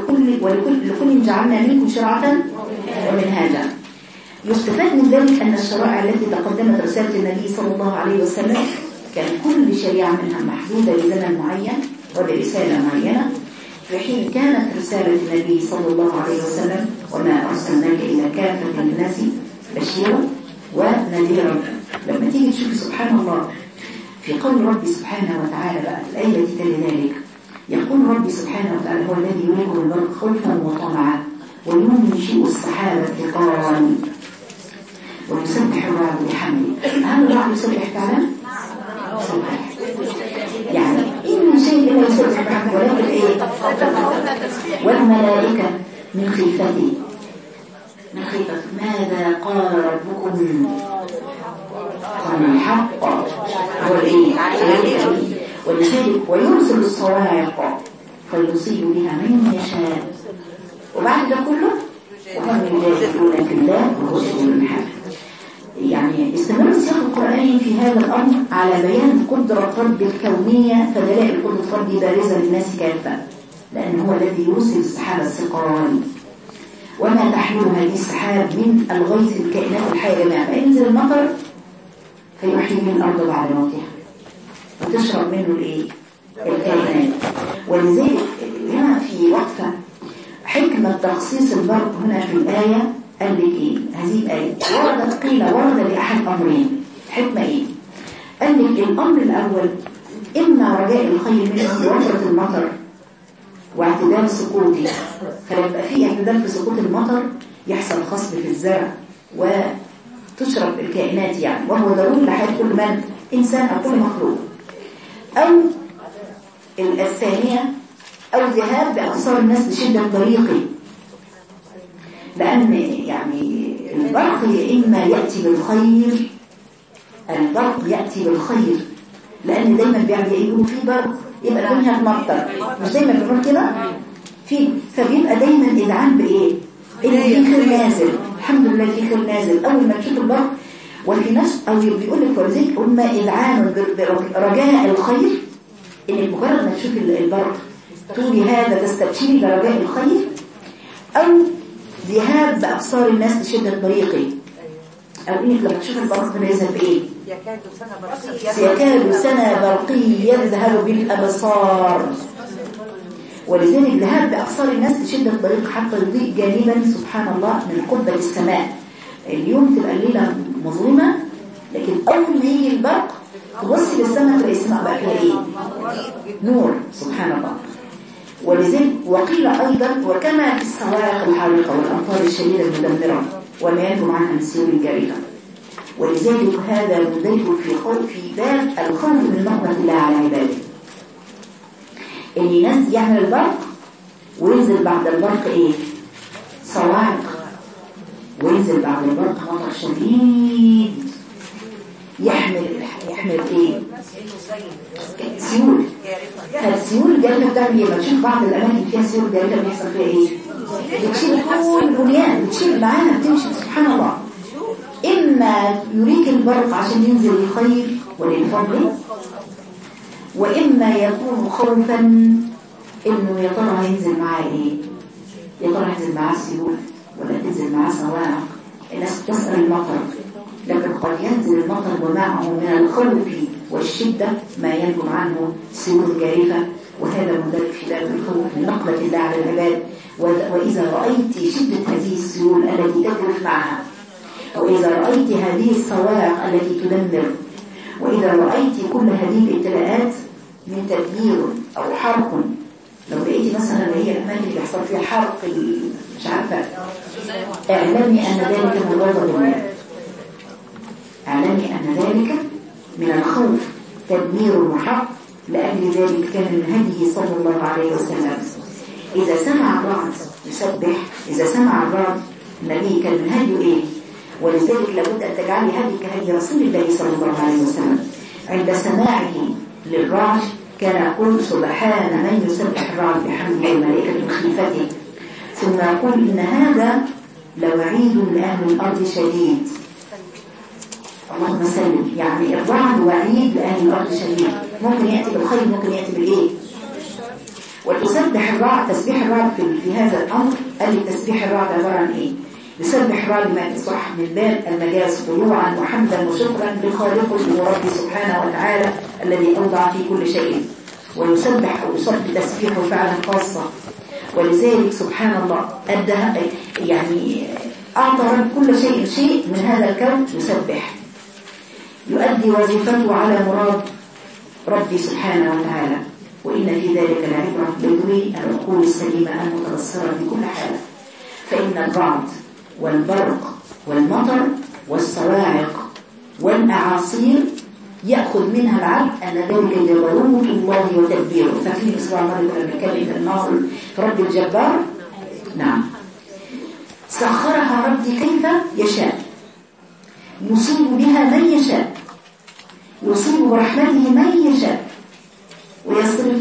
ولكل جعلنا منكم شرعة ومنهاجا. يستفاد من ذلك أن الشرائع التي تقدمت رسالة النبي صلى الله عليه وسلم كان كل شريعة منها محدودة لزمن معين ولرسالة معينة، في حين كانت رسالة النبي صلى الله عليه وسلم وما أرسلناك إلا كافة للناس بشيرا ونذيرا. لما تيجي تشوف سبحان الله في قول ربي سبحانه وتعالى بقى الآية التي تلي ذلك، يقول ربي سبحانه وتعالى هو الذي يريكم البرق خوفا وطمعا وينشئ السحاب ثقالا ويسبح الرعد بحمده. هل الرعد يسبح فعلا؟ يسبح، يعني إن شيء لا يسبح بحمده ولكن إيه؟ والملائكة من خيفته، من خيفته ماذا قال ربكم؟ قال الحق هو الايه؟ ولذلك ويرسل الصواعق فيصيب بها من يشاء. وبعد ده كله وهم يجادلون في الله وهو شديد المحال. يعني استمر السياق القرآني في هذا الأمر على بيان قدرة رب الكونية، فدلائل قدرة ربي بارزة للناس كافة، لأن هو الذي يرسل السحاب الثقال وما تحمل هذه السحاب من الغيث الكائنات الحية جميعا، فينزل المطر فيحيي من الأرض بعد موتها وتشرب منه الكائنات. ولذلك هنا في وقفة حكمة تخصيص البرق هنا في الآية، قال لك إيه؟ هذه الآية ورد لأحد أمرين. حكمة إيه؟ قال لك الأمر الأول إما رجاء الخير منه بوفرة المطر واعتدال سقوطه، فلما في اعتدال في سقوط المطر يحصل خصب في الزرع وتشرب الكائنات، يعني وهو ضروري لحياة كل من إنسان أو كل مخلوق. أو الثانية أو ذهاب بأبصار الناس لشدة طريقه، لأن يعني البرق إما يأتي بالخير، البرق يأتي بالخير، لأن دايما بيقولوا في برق يبقى الدنيا تمطر، مش دايما بيقول كده، فبيبقى دايما إذعان بإيه؟ إن في خير نازل، الحمد لله في خير نازل. أول ما تشوف البرق وفي نفس أو بيقول لك ولذلك أما إذعان برجاء الخير، إنك مجرد ما تشوف البرق تقولي هذا تستبشري برجاء الخير، أو ذهاب بأبصار الناس لشدة طريقه، أو إنك لما تشوف البرق يذهب بإيه؟ يكاد سنة برقي يذهب بالأبصار. ولذلك ذهاب بأبصار الناس لشدة طريق حتى يضيء جانبا سبحان الله من قبة السماء. اليوم تبقى الليلة مظلمة، لكن أول ما يجي البرق تبص للسماء تلاقي السماء بقى فيها إيه؟ نور سبحان الله. ولذلك وقيل أيضا وكما في الصواعق الحارقة والأمطار الشديدة المدمرة وما ينتم عنها من سيول الجريمة. ولذلك هذا مندرج في باب الخوف من نقمة الله على عباده، ان الناس يعمل البرق وينزل بعد البرق ايه؟ صواعق، وينزل بعد البرق مطر شديد يحمل ايه؟ سيول. فالسيول الجارفة بتعمل ايه؟ ما تشوف بعض الاماكن فيها سيول جارفة بيحصل فيها ايه؟ بتشيل كل البنيان، بتشيل معاها، بتمشي سبحان الله. إما يريك البرق عشان ينزل الخير وللفضل، وإما يكون خوفا إنه يا ترى هينزل معاه إيه، يا ترى هينزل معاه سيول ولا تنزل معاه صواعق. الناس تسأل المطر، لكن قد ينزل المطر ومعه من الخوف والشدة ما ينجم عنه سيول جارفة، وهذا مدرك في باب الخوف من نقمة الله على العباد. وإذا رأيت شدة هذه السيول التي تجرف معها، وإذا رأيت هذه الصواعق التي تدمر، وإذا رأيت كل هذه الابتلاءات من تدمير أو حرق، لو لقيتي مثلا اللي هي الأماكن اللي يحصل فيها حرق مش عارفة، اعلمي أن ذلك من غضب الله، اعلمي أن ذلك من الخوف تدمير وحرق. لأجل ذلك كان من هديه صلى الله عليه وسلم إذا سمع الرعد يسبح، إذا سمع الرعد النبي كان من هديه إيه؟ ولذلك لابد أن تجعلي هدي كهدي رسول الله صلى الله عليه وسلم. عند سماعه للرعد كان يقول سبحان من يسبح الرعد بحمده الملائكة من خيفته، ثم يقول إن هذا لوعيد لأهل الأرض شديد. اللهم سلم، يعني الرعد وعيد لأهل الأرض شديد، ممكن يأتي بالخير ممكن يأتي بالإيه. وتسبح الرعد، تسبيح الرعد في هذا الأمر، قال لي تسبيح الرعد عبارة عن إيه؟ يسبح الرعد ما يصح من باب المجاز طلوعا وحمدا وشكرا لخالقه ورب سبحانه وتعالى الذي أوضع في كل شيء، ويسبح أو يصب تسبيحه فعلا خاصة. ولذلك سبحان الله أدها، يعني أعطى كل شيء من هذا الكون يسبح، يؤدي وظيفته على مراد ربي سبحانه وتعالى. وإن في ذلك العبرة لذوي العقول السليمة المتبصرة بكل حالة. فإن الرعد والبرق والمطر والصواعق والأعاصير يأخذ منها العبد أن ذلك جبروت الله وتدبيره. ففي إسراء مرة بنتكلم الناظر رب الجبار، نعم، سخرها ربي كيف يشاء، يصيب بها من يشاء، يصيب برحمته من يشاء، ويصرف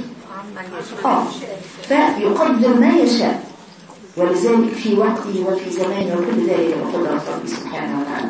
فيقدر ما يشاء. ولذلك في وقته وفي زمانه وكل ذلك بقدرة ربي سبحانه وتعالى.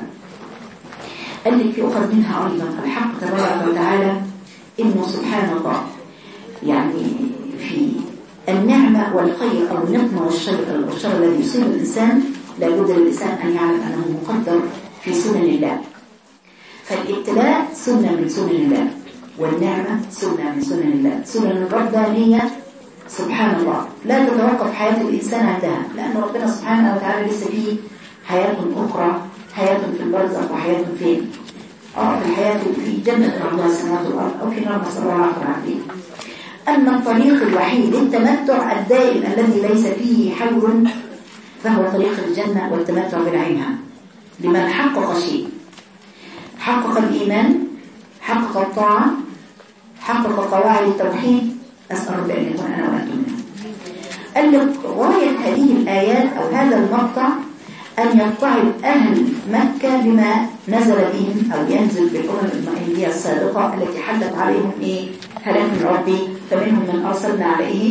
التي يؤخذ منها أيضا الحق تبارك وتعالى إنه سبحان الله يعني في النعمة والخير أو النقمة والشر الذي يصيب الإنسان لابد للإنسان أن يعلم أنه مقدر في سنن الله. فالابتلاء سنة من سنن الله، والنعمة سنة من سنن الله، سنن الربانية سبحان الله لا تتوقف حياة الإنسان عندها، لأن ربنا سبحانه وتعالى لسه فيه حياة أخرى، حياة في البرزخ وحياة فين؟ في الحياة في جنة عرضها السماوات والأرض أو في نار صلى الله عليه وسلم. أما الطريق الوحيد للتمتع الدائم الذي ليس فيه حول فهو طريق الجنة والتمتع بنعيمها لمن حقق شيء، حقق الإيمان، حقق الطاعة، حقق قواعد التوحيد. أسأل رب أن يكون أنا وأنتم منه. قال لك غاية هذه الآيات أو هذا المقطع أن يتعظ أهل مكة بما نزل بهم أو ينزل بالأمم المائية السابقة التي حدث عليهم هلاك من ربي. فمنهم من أرسلنا عليه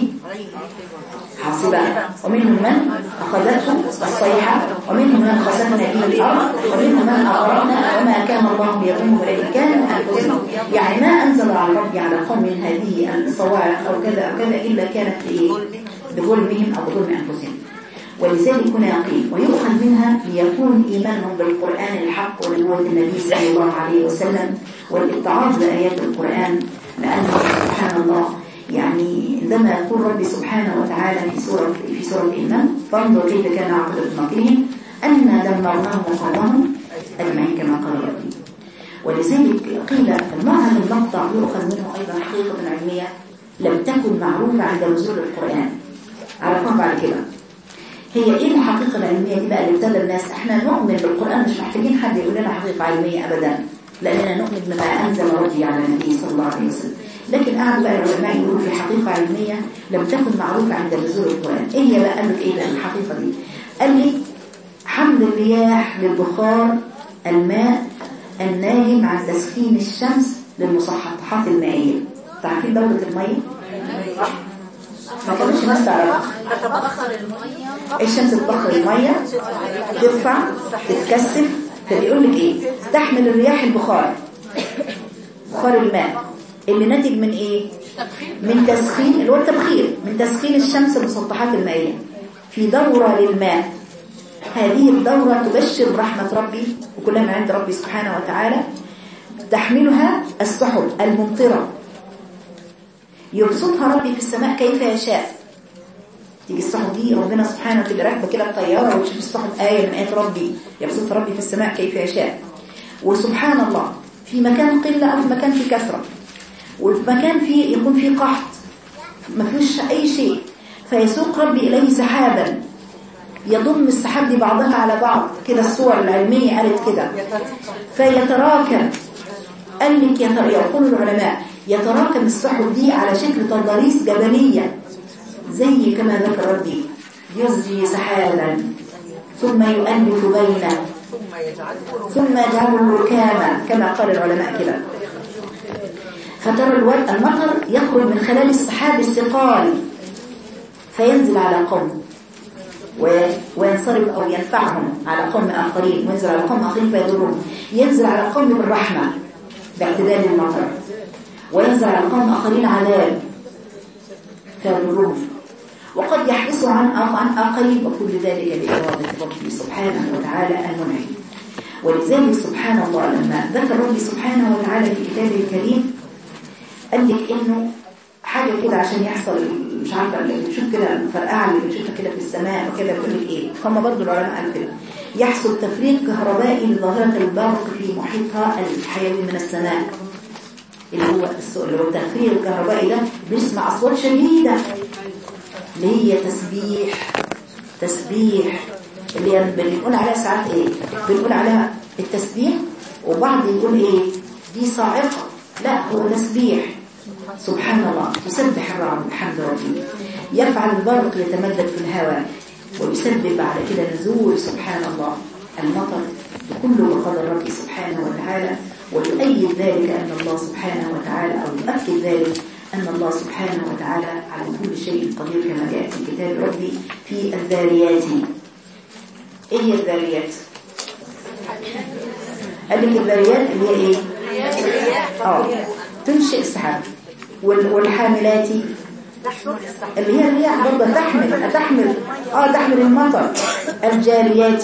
حاصبا، ومنهم من أخذته الصيحة، ومنهم من خسفنا به الأرض، ومنهم من أغرقنا وما كان الله ليظلمهم ولكن كانوا أنفسهم. يعني ما أنزل على ربي على قوم من هذه الصواعق أو كذا أو كذا إلا كانت بظلمهم أو بظلم أنفسهم. ولذلك هنا قيل ويؤخذ منها ليكون إيمانهم بالقرآن الحق ونبوة النبي صلى الله عليه وسلم والاتعاظ بآيات القرآن. لأنه سبحان الله يعني عندما يقول ربي سبحانه وتعالى في سورة الإيمان فانظر كيف كان عاقبة مكرهم أنا دمرناهم وقومهم أجمعين كما قال ربي. ولذلك قيل المعنى المقطع يؤخذ منه أيضا حقيقة علمية لم تكن معروفة عند نزول القرآن. عرفنا بعد كده هي ايه الحقيقة العلمية دي بقى اللي ابتدى الناس. احنا نؤمن بالقرآن، مش محتاجين حد يقول لنا حقيقة علمية ابدا، لاننا نؤمن بما انزل ربي على النبي صلى الله عليه وسلم. لكن قعدوا بقى العلماء يقولوا في حقيقة علمية لم تكن معروفة عند نزول القرآن. ايه هي بقى؟ قال لك ايه بقى الحقيقة دي؟ قال لي حمل الرياح للبخار الماء الناجم عن تسخين الشمس للمسطحات المائية. تعرفين دورة المية؟ ما كانوش الناس تعرف. تتبخر الميه، الشمس تبخر الميه، ترفع، تتكثف. فبيقول لك ايه؟ تحمل الرياح البخار، بخار الماء اللي ناتج من ايه؟ من تسخين، اللي هو التبخير، من تسخين الشمس المسطحات المائية في دورة للماء. هذه الدورة تبشر برحمة ربي وكلها من عند ربي سبحانه وتعالى. تحملها السحب الممطرة، يبسطها ربي في السماء كيف يشاء. تيجي السحب دي ربنا سبحانه وتعالى راكبه كده الطيارة وتشوف السحب آية من آيات ربي، يبسطها ربي في السماء كيف يشاء. وسبحان الله في مكان قلة أو في مكان في كثرة، وفي مكان فيه يكون فيه قحط ما فيش أي شيء، فيسوق ربي إليه سحابا يضم السحاب دي بعضها على بعض كده. الصور العلمية قالت كده، فيتراكم. قال لك يقول العلماء يتراكم السحب دي على شكل تضاريس جبلية، زي كما ذكر ربي يزجي سحابا ثم يؤلف بينه ثم يجعله ركاما كما قال العلماء كده. فترى المطر يخرج من خلال السحاب الثقال فينزل على قوم وينصرف أو ينفعهم على قوم آخرين، وينزل على قوم آخرين فيضرهم. ينزل على قوم بالرحمة باعتدال المطر، وينزل على قوم آخرين عذاب فيضرهم، وقد يحبس عن آخرين، وكل ذلك بإرادة ربي سبحانه وتعالى المنعم. ولذلك سبحان الله لما ذكر ربي سبحانه وتعالى في كتابه الكريم قال لك إنه حاجة كده عشان يحصل، مش عارفة اللي بنشوف كده الفرقعة اللي بنشوفها كده في السماء وكده، بيقول لك إيه؟ هم برضه العلماء قالوا كده يحصل تفريق كهربائي لظاهرة البرق في محيطها الحيوي من السماء، اللي هو التفريق الكهربائي ده بيسمع أصوات شديدة اللي هي تسبيح اللي بنقول عليها ساعات ايه؟ بنقول عليها التسبيح، وبعض يقول ايه؟ دي صاعقة. لا، هو تسبيح. سبحان الله، تسبح الرعد بحمد ربي، يفعل البرق يتمدد في الهواء، ويسبب بعد كده نزول سبحان الله المطر كله بقدر ربي سبحانه وتعالى. ويؤيد ذلك أن الله سبحانه وتعالى، أو يؤكد ذلك أن الله سبحانه وتعالى على كل شيء قدير كما جاء في كتاب ربي في الذاريات. إيه هي الذاريات؟ قال لك الذاريات اللي هي إيه؟ تنشئ السحاب. والحاملات اللي هي الرياح برضه تحمل المطر. الجاريات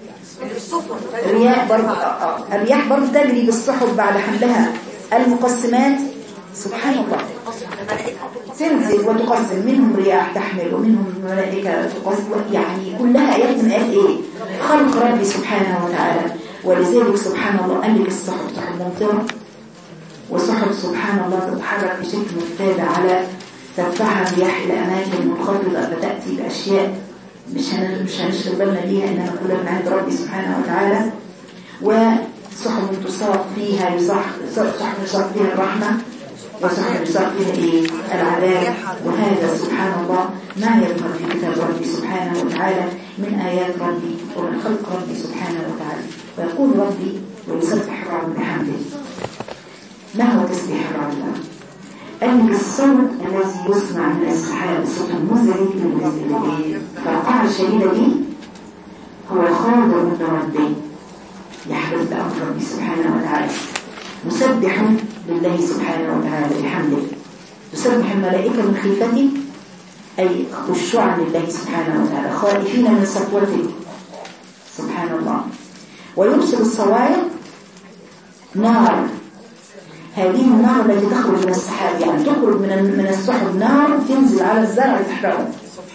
الرياح برضه تجري بالسحب بعد حملها. المقسمات سبحان الله تنزل وتقسم، منهم رياح تحمل ومنهم ملائكة تقسم، يعني كلها آيات من آيات ايه؟ خلق ربي سبحانه وتعالى. ولذلك سبحان الله قال لك السحب سحب ممطرة، وسحب سبحان الله تتحرك بشكل متتابع على ترفعها الرياح إلى أماكن منخفضة، فتأتي بأشياء مش هنشغل بالنا بيها، إنما كلها من عند ربي سبحانه وتعالى. وسحب تساق فيها سحب يساق فيها الرحمة، وسحب يساق فيها ايه؟ العذاب. وهذا سبحان الله ما يظهر في كتاب ربي سبحانه وتعالى من آيات ربي ومن خلق ربي سبحانه وتعالى. ويقول ربي ويسبح الرعد بحمده. ما هو تسبيح الرعد؟ أن الصوت الذي يسمع من السحاب، الصوت المزعج من الفرقعة الشديدة دي، هو خاضع متردد يحدث بأمر ربي سبحانه وتعالى، مسبح لله سبحانه وتعالى بحمده. تسبح الملائكة من خيفته، أي خشوعا لله سبحانه وتعالى، خائفين من سطوته سبحان الله. ويرسل الصواعق نار، هذه النار التي تخرج من السحاب، يعني تخرج من السحب نار تنزل على الزرع تحرقه،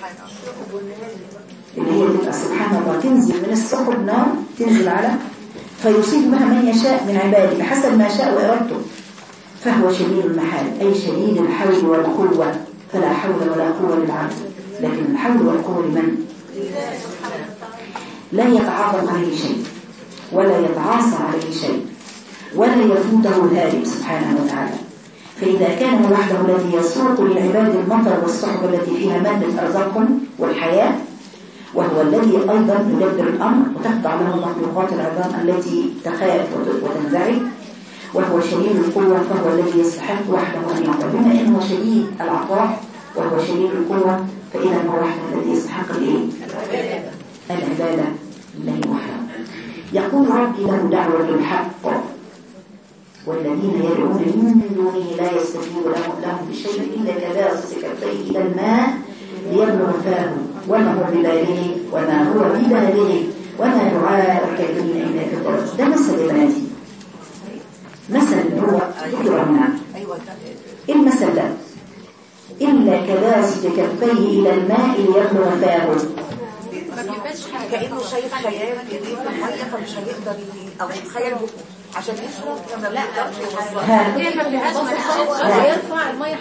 اللي هي تبقى سبحان الله تنزل من السحب نار تنزل على، فيصيب بها من يشاء من عباده بحسب ما شاء وإرادته. فهو شديد المحال، أي شديد الحول والقوة، فلا حول ولا قوة للعبد، لكن الحول والقوة لمن؟ لا يتعاظم عليه شيء ولا يتعاصى عليه شيء ولا يفوته الهارب سبحانه وتعالى. فإذا كان هو وحده الذي يسوق للعباد المطر والصحبة التي فيها مادة أرزاقهم والحياة، وهو الذي أيضا يدبر الأمر وتخضع له المخلوقات العظام التي تخاف وتنزعج، وهو شديد القوة، فهو الذي يستحق وحده أن يعطى. بما أنه شديد العطاء وهو شديد القوة، فإذا هو وحده الذي يستحق العبادة لله وحده. يقول ربي له دعوة الحق والذين يدعون من دونه لا يستجيب لهم بشيء إلا كباسط كفيه إلى الماء ليبلغ فاه وما هو ببالغه وما دعاء الكافرين إلا في ضلال. ده مثل يا بناتي، مثل هو يقرأنا. إيه المثل ده؟ إلا كباسط كفيه إلى الماء ليبلغ فاه. كأنه شايف خيال يضيف المية فمش هيقدر أو خيال بكم عشان يشرب لما لا هي ما فيهاش هيرفع الميه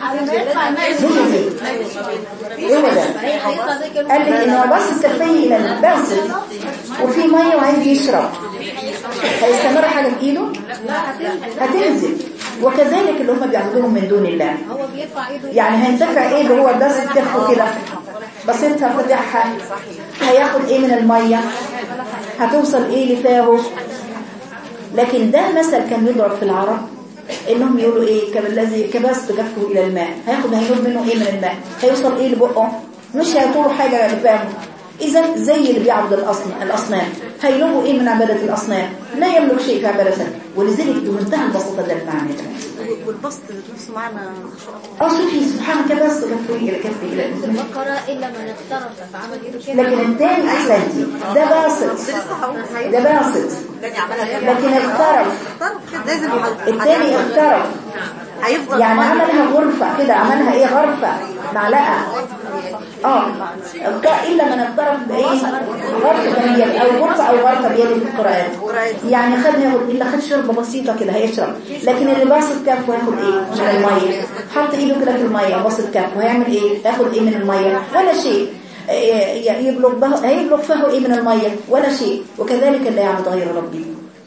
ايه ده؟ قال لي انه باصص كفيه الى الباسط وفي ميه وعايز يشرب، هيستمر حاجه في ايده؟ هتنزل. وكذلك اللي هم بيعبدوهم من دون الله، هو بيرفع ايده يعني هينتفع ايه اللي هو باسط كفه كده بسيطها فتحها، هياخد ايه من الميه؟ هتوصل ايه لفاهه؟ لكن ده مثل كان يضرب في العرب، انهم يقولوا ايه كالذي كباسط كفه الى الماء، هينوب منه ايه من الماء؟ هيوصل ايه لبقه؟ مش هيطول حاجه لفاهه. اذا زي اللي بيعبد الاصنام، هينوبوا ايه من عباده الاصنام؟ لا يملك شيء في عبادته. ولذلك بمنتهى البساطه ده المعنى والبسط نفسه معنى شوفي سبحان كباسط كفه الى كفه الى الماء. فكر الا من اقترف فعمل ايده كده. لكن الثاني احسنتي، ده باسط، ده باسط، لكن اقترف. الثاني اقترف، يعني عملها غرفة كده، عملها ايه؟ غرفة معلقة. إلا من اقترف بايه؟ غرفة بيد او غرفة او غرفة بيد في القرآن. يعني إلا خد شربة بسيطة كده هيشرب. لكن اللي باسط كفه هياخد ايه من المية؟ حط ايده كده في المية باسط كفه هيعمل ايه؟ ياخد ايه من المية؟ ولا شيء. هيبلغ فيه ايه من المية؟ ولا شيء. وكذلك اللي يعبد غير ربي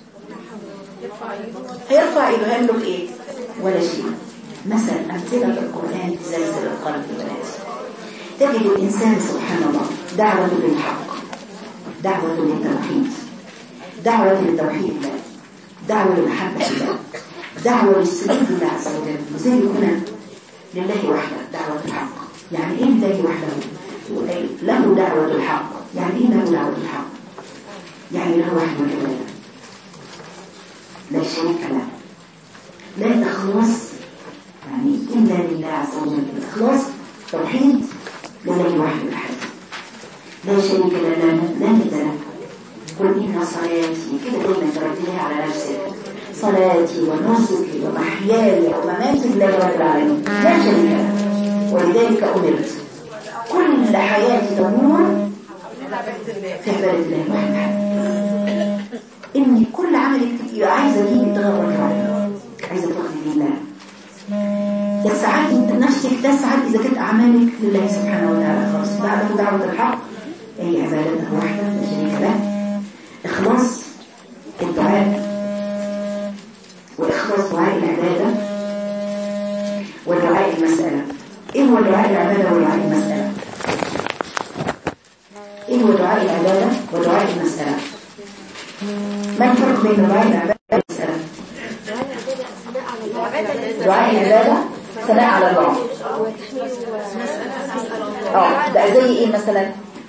هيرفع ايده هيملك ايه؟ ولا شيء. مثل أمثلة القرآن تزلزل القلب والناس. تجد الإنسان سبحان الله دعوة للحق، دعوة للتوحيد، دعوة للتوحيد الله، دعوة للمحبة الله، دعوة للسجود لله عز وجل. زي هنا لله وحده دعوة الحق. يعني إيه لله وحده؟ له دعوة الحق. يعني إيه له دعوة الحق؟ يعني له وحده العبادة، لا شريك له، لا إخلاص يعني إلا لله عز وجل. الإخلاص توحيد لله وحده الحق، لا شريك له لا ند له. قل إن صلاتي كده دايما ترددها على نفسك، صلاتي ونسكي ومحياي ومماتي لله رب العالمين لا شريك له. ولذلك أمرت كل حياتي تمر في عبادة الله وحده الحق. إني كل عملك تبقى عايزة ليه تغرق ربنا، عايزة تغفر لله. يسعد نفسك تسعد إذا كانت أعمالك لله سبحانه وتعالى خلاص. بعد دعوة الحق هي عبادته وحده لا شريك له، إخلاص الدعاء وإخلاص دعاء العبادة ودعاء المسألة. إيه هو دعاء العبادة ودعاء المسألة؟ إيه هو دعاء العبادة ودعاء المسألة؟ ما الفرق بين دعاء العبادة والمسألة؟ دعاء العبادة ثناء على الله. ده زي ايه مثلا؟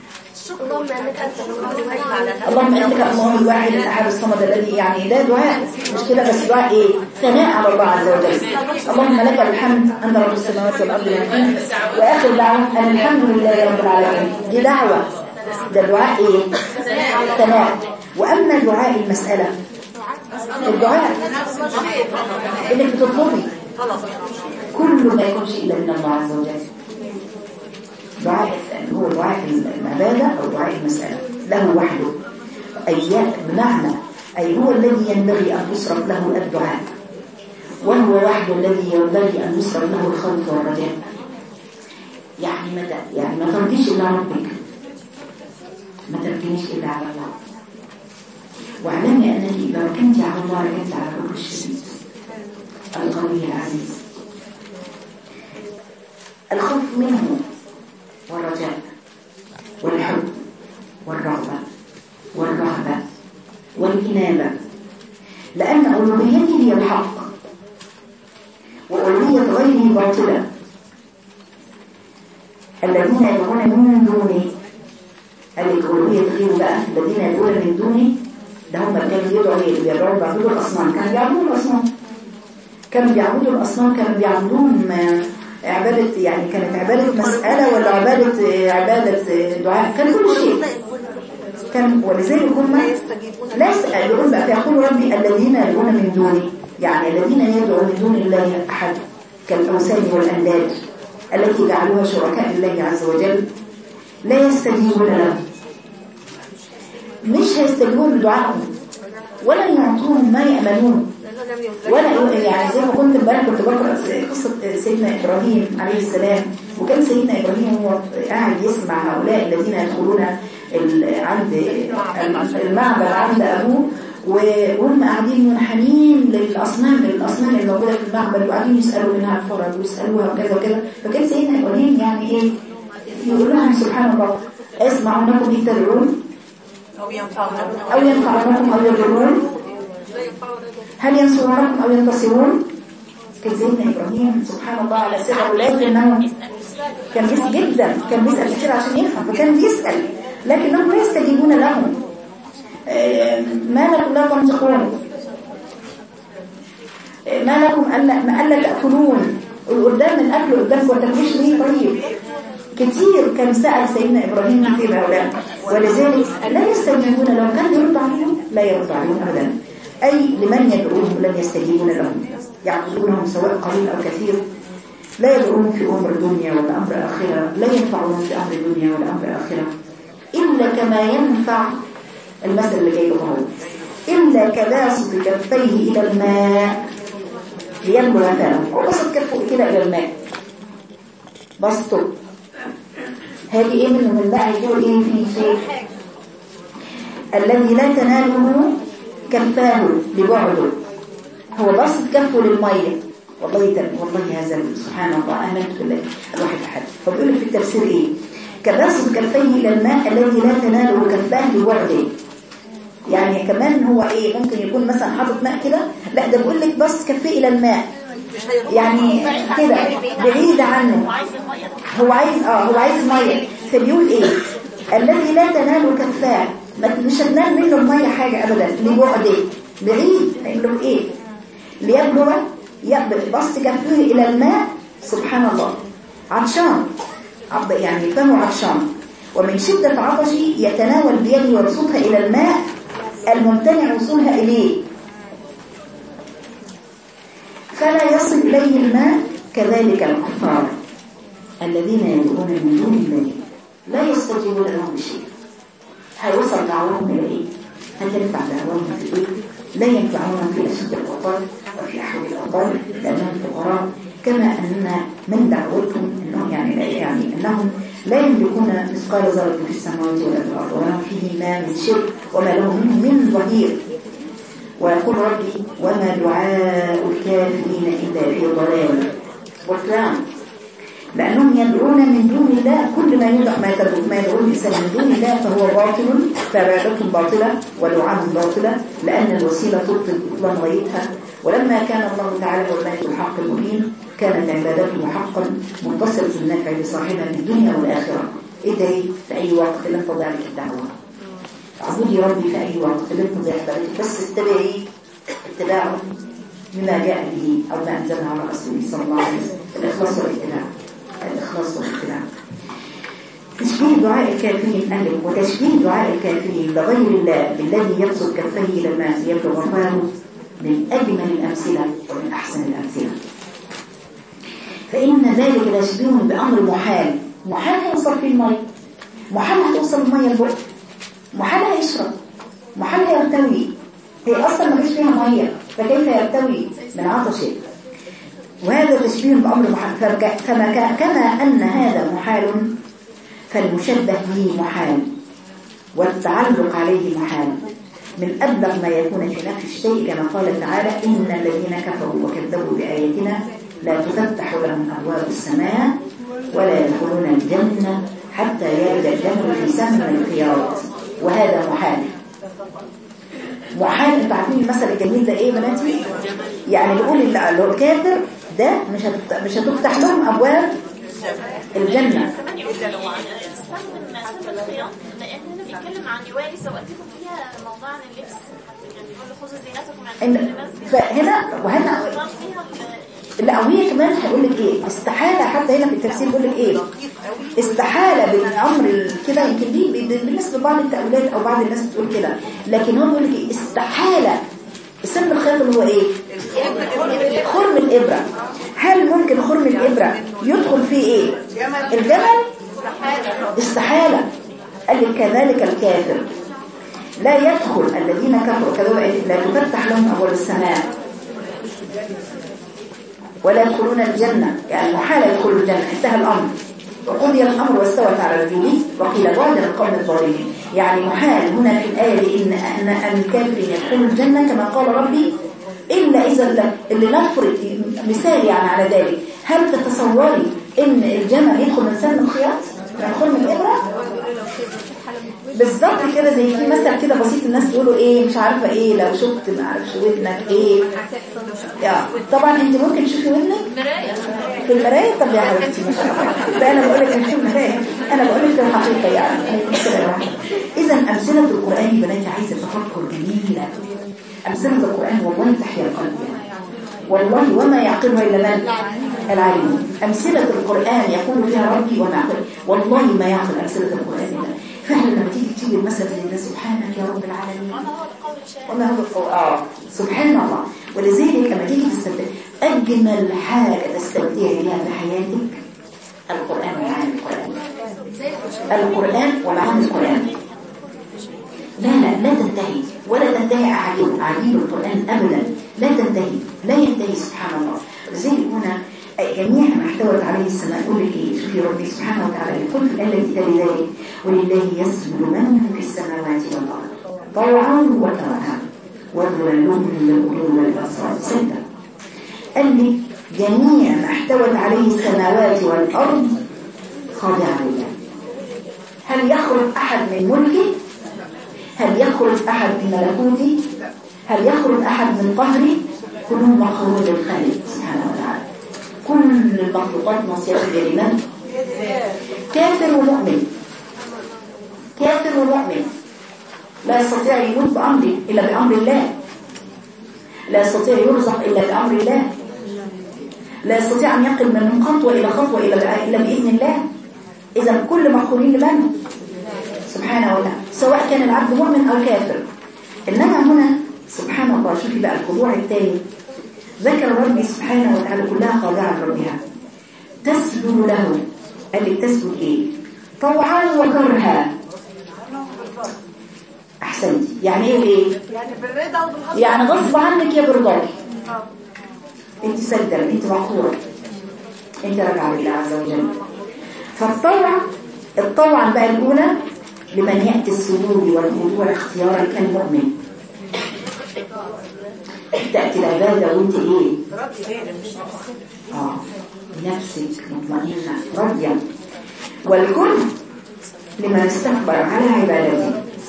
اللهم انك الله الواحد الاحد الصمد الذي، يعني ده دعاء مش كده بس، دعاء ايه؟ ثناء على الله عز وجل. اللهم لك الحمد انت رب السماوات والارض والارض، واخر دعوه ان الحمد لله رب العالمين. دي دعوه، ده دعاء ايه؟ ثناء. واما دعاء المساله الدعاء انك بتطلبي كل ما يكونش الا من الله عز وجل. دعاء هو دعاء العباده او دعاء المساله له وحده، اي بمعنى اي هو الذي ينبغي ان يصرف له الدعاء، وهو وحده الذي ينبغي ان يصرف له الخوف والرجاء. يعني متى يعني ما ترجيش الا ربك، ما تركنيش الا على الله. واعلمي انك اذا ركنت على الله ركنت على الرب الشديد القوي العزيز. الخوف منه والرجاء والحب والرغبة والرهبة والإنابة، لأن ألوهيته هي الحق وألوهية غيره باطلة. الذين يدعون من دوني الألوهية غير بقى الذين يدعون من دوني ده هم كانوا يدعوا بيعبدوا الأصنام كانوا بيعبدوا الأصنام كانوا بيعبدون عبادة يعني كانت عبادة مسألة ولا عبادة دعاء كان كل شيء كان ولذلك هم لا يقول بقى فيقول ربي الذين يدعون من دوني يعني الذين يدعون من دون الله أحد كالأوثان والأنداد التي جعلوها شركاء لله عز وجل لا يستجيبون لهم مش هيستجيبون بدعائهم ولا يعطون ما يأملون ولا يعني زي ما كنت امبارح كنت بقرأ قصة سيدنا إبراهيم عليه السلام وكان سيدنا إبراهيم هو قاعد يسمع هؤلاء الذين يدخلون عند المعبد عند أبوه وهم قاعدين منحنين للأصنام الموجودة في المعبد وقاعدين يسألوا منها الفرج ويسألوها وكذا وكذا فكان سيدنا إبراهيم يعني إيه يقول لهم سبحان الله اسمعونكم إذ تدعون أو ينفعونكم أو يضرون هل ينصرونكم أو ينتصرون كان سيدنا إبراهيم سبحان الله على سر أولاده إنه كان بيسأل جدا كان بيسأل كتير عشان يفهم فكان بيسأل لكنهم لا يستجيبون لهم ما لكم لا تنطقون ما لكم ألا تأكلون قدام الأكل قدامكم وتاكلوش ليه طيب كتير كان سأل سيدنا إبراهيم كتير هؤلاء ولذلك لا يستجيبون لهم كان يرد عليهم لا يرد عليهم أبدا أي لمن يدعوهم لن يستجيبون لهم يعبدونهم سواء قليل أو كثير لا يدعوهم في أمر الدنيا ولا أمر آخرة لا ينفعهم في أمر الدنيا ولا أمر آخرة إلا كما ينفع المثل اللي جاي هو إلا كباسط كفيه إلى الماء لينبع فاه وبسط كفه كده إلى الماء بسطه هذه إيه من الماء يقول إيه في شيء الذي لا تناله كفاه لبعده هو بسط كفه للمية والله هذا سبحان الله آمنت بالله الواحد أحد فبيقول في التفسير إيه كباسط كفيه إلى الماء الذي لا تناله كفاه لبعده يعني كمان هو إيه ممكن يكون مثلا حاطط ماء كده لا ده بيقول لك بس كفيه إلى الماء يعني كده بعيد عنه هو عايز مية فبيقول إيه الذي لا تناله كفاه مش هتنال منه المية حاجة أبدا لبعده بعيد هيقول إيه ليبلغ بسط كفه إلى الماء سبحان الله عطشان يعني فمه عطشان ومن شدة عطشه يتناول بيده ويبسطها إلى الماء الممتنع وصولها إليه فلا يصل إليه الماء كذلك الكفار الذين يدعون من دون الله لا يستجيبون لهم بشيء هيوصل دعوهم إلى إيه؟ هتنفع دعوهم في إيه؟ لا ينفعون في أشد الأوطان وفي أحوال الأوطان لأنهم فقراء كما أن من دعوتهم أنهم أنهم لا يملكون مثقال ذرة في السماوات ولا في الأرض ولا فيه ما من شرك وما لهم من ظهير ويقول ربي وما دعاء الكافرين إلا في ضلال بطلان لأنهم يدعون من دون الله كل ما يدعون الإنسان من دون الله فهو باطل فعبادتهم باطلة ودعاهم باطلة لأن الوسيلة تبطل بطلان غايتها ولما كان الله تعالى هو الملك الحق المبين كانت عبادته حقا منتصرة النفع لصاحبها في الدنيا والآخرة ادعي في أي وقت لن تضيع لك الدعوة اعبدي ربي في أي وقت لن تضيع عبادتك بس اتباعه مما جاء به أو ما أنزلنا على رسوله صلى الله عليه وسلم الإخلاص والاتباع تشبيه دعاء الكافرين أهلك وتشبيه دعاء الكافرين لغير الله بالذي يبسط كفيه إلى الناس يبلغ غفاره من أجمل الأمثلة ومن أحسن الأمثلة فإن ذلك تشبيه بأمر محال هيوصل فيه المية محال هتوصل المية البؤ محال هيشرب محال هيرتوي هي أصلا ما فيش فيها مية فكيف يرتوي من عطشه وهذا تشبيه بأمر محال كما أن هذا محال فالمشبه به محال والتعلق عليه محال من أبلغ ما يكون في نفس الشيء كما قال تعالى إن الذين كفروا وكذبوا بآياتنا لا تفتح لهم أبواب السماء ولا يدخلون الجنة حتى يلج الجمل في سم الخياط وهذا محال انتوا عارفين المثل الجميل ده ايه بناتي يعني بيقول الكافر ده مش هتفتح لهم أبواب الجنة إلا لو عندك استخدم سر الخياط لان هنا بيتكلم عن يواري سواتكم فيها موضوع عن اللبس يعني بيقول له خذوا زينتكم عند كل مسجد فهنا وهنا لا وهي كمان هقول لك ايه استحاله حتى هنا في التفسير بيقول لك ايه استحاله بالامر كده يمكن دي بالنسبه لبعض التاويلات او بعض الناس بتقول كده لكن هو بيقول لك ايه استحاله سر الخياط اللي هو ايه خرم الابره هل ممكن خرم الابره يدخل فيه ايه الجمل استحاله قال لك كذلك الكافر لا يدخل الذين كفروا كذلك لا تفتح لهم ابواب السماء ولا يدخلون الجنة يعني محال يدخلوا الجنة انتهى الأمر وقضي الأمر واستوت على الجنود وقيل بعد القوم الظالمين يعني محال هنا في الآية أن الكافرين يدخلوا الجنة كما قال ربي إلا إذا اللي نفرض مثال يعني على ذلك هل تتصوري إن الجنة يدخل من سن الخياط يدخل من الإبرة بالظبط كده زي في مثل كده بسيط الناس تقولوا ايه مش عارفه ايه لو شفت ما اعرفش ودنك ايه طبعا انت ممكن تشوفي ودنك في المرايه طب يا حبيبتي مش عارفه ده انا بقول لك مش في المرايه انا بقول لك الحقيقه يعني اذا امثله القران يا بناتي عايزه تفكر جميله امثله القران والله تحيا القلب والله وما يعقلها الا من العالمون امثله القران يقول فيها ربي وما يعقل والله ما يعقل امثله القران الا فعلا لما تيجي المثل لله سبحانك يا رب العالمين وما هو القول سبحان الله ولذلك لما تيجي تستمتع اجمل حاجه تستمتعي بها في حياتك القران ومعاني القران ومعاني القران لا تنتهي ولا تنتهي عجيب القران ابدا لا تنتهي لا ينتهي سبحان الله لذلك هنا جميع ما احتوت عليه السماء يقول لك ايه شوفي ربي سبحانه وتعالى يقول في الآية التي تلي ذلك ولله يسجد من في السماوات والأرض طوعا وكرها وظللهم بالغدو والآصال سته قال لي جميع ما احتوت عليه السماوات والأرض خاضعة لله هل يخرج أحد من ملكه هل يخرج أحد من ملكوته هل يخرج أحد من قهره كلهم مخرون للخالق سبحانه وتعالى كل المخلوقات نصيحة لمن كافر ومؤمن كافر ومؤمن لا يستطيع يموت بأمره إلا بأمر الله لا يستطيع يرزق إلا بأمر الله لا يستطيع أن يقل من خطوة إلى خطوة إلا بإذن الله إذا كل مخلوقين لمن سبحانه وتعالى سواء كان العبد مؤمن أو كافر إنما هنا سبحان الله شوفي بقى الخضوع الثاني ذكر ربي سبحانه وتعالى كلها خاضعة لربها تسجد له قال لك تسجد ايه طوعا وكرها احسنتي يعني ايه يعني بالرضا وبالغصب يعني غصب عنك يا برضاكي انت سجدة انت مقهورة انت راجعة لله عز وجل فالطوعا بقى الاولى لمن يأتي السجود والخضوع اختيارا كالمؤمن تأتي العبادة وانت ايه نفسك مطمئنة راضية والكل لمن استكبر على عبادته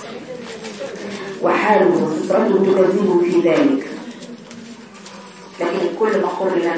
وحاله وفطرته تكذبه في ذلك لكن الكل مقر لمن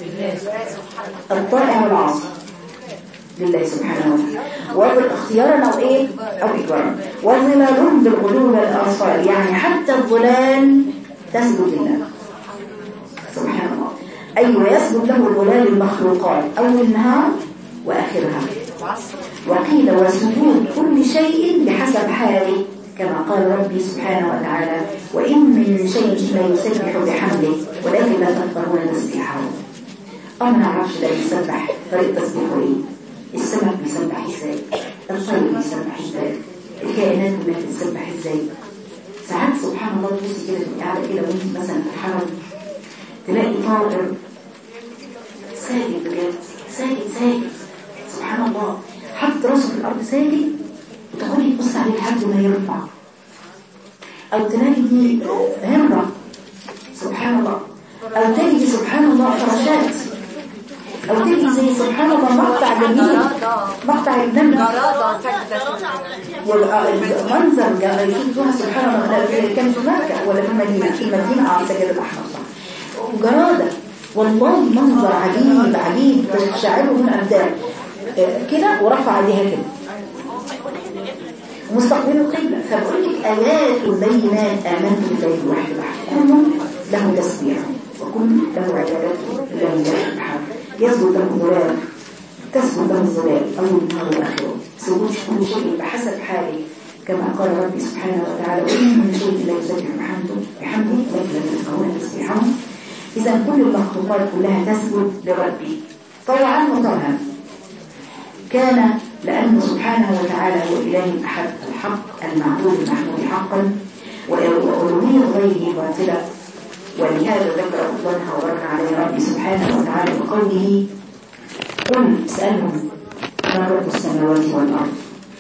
الطائع والعاصي لله سبحانه وتعالى واختيارا او ايه او اجبارا وظلالهم بالغدو والآصال يعني حتى الظلال تسجد لله سبحان الله أيوة يسجد له الظلال المخلوقات أول النهار وآخرها وقيل وسجود كل شيء بحسب حاله كما قال ربي سبحانه وتعالى وإن من شيء لا يسبح بحمده ولكن لا تفقهون تسبيحه ما نعرفش ده يسبح طريقة تسبيحه ايه السمك بيسبح ازاي الطير بيسبح ازاي الكائنات كلها بتسبح ازاي ساعات سبحان الله تبصي كده تبقي قاعده كده وانت مثلا في الحرم تلاقي طائر ساجد بجد ساجد سبحان الله حط راسه في الارض ساجد وتقعدي تبص عليه لحد ما يرفع او تلاقي دي هرة سبحان الله او تجي سبحان الله فراشات او تجي زي سبحان الله مقطع جميل مقطع النمل والمنظر يشوفوها سبحان الله كان في مكة ولا في المدينة سجد الأحمر وجرادة والله منظر عجيب تشعره من أبدان كده ورفع ايديها كده ومستقبل القبلة. فبقول لك آيات بينات آمنت بالله الواحد الأحد كل له تسبيح وكل له عبادات لله الواحد الأحد يسجد له الظلال تسجد له الظلال أول النهار والآخرة سجود كل شيء بحسب حاله كما قال ربي سبحانه وتعالى وإن من شيء لا يسبح بحمده ولكن لا تفقهون تسبيحه. إذا كل المخلوقات كلها تسجد لربي طوعا وكرها كان لأنه سبحانه وتعالى هو الإله الأحد الحق المعبود المحمود حقا وألوهية غيره باطلة. ولهذا ذكر أفضلها وبركة عليه ربي سبحانه وتعالى بقوله قل اسألهم ما رب السماوات والأرض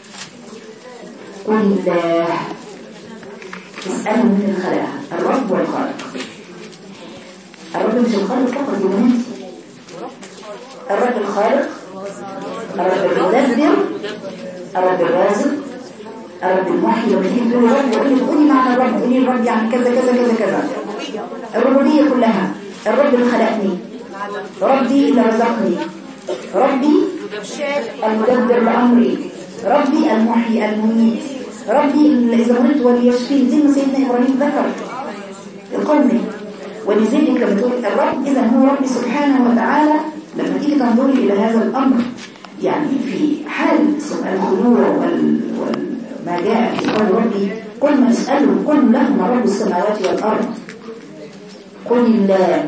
قل الله اسألهم من الخلق الرب والخالق. الرب مش الخالق فقط يا بنات، الرب الخالق، الرب المدبر، الرب الرازق، الرب المحيي. لما تيجي تقولي رب قولي معنى الرب، قولي الرب يعني كذا كذا كذا كذا. الربوبية كلها الرب اللي خلقني، ربي اللي رزقني، ربي المدبر لأمري، ربي المحيي المميت، ربي اللي إذا مرضت وليشفيني زي ما سيدنا إبراهيم ذكر القوم. ولذلك لما تقول الرب إذا هو ربي سبحانه وتعالى. لما تيجي تنظري إلى هذا الأمر يعني في حال الخضوع وما جاء في قول ربي قل ما نسأله قل لهم رب السماوات والأرض قل الله.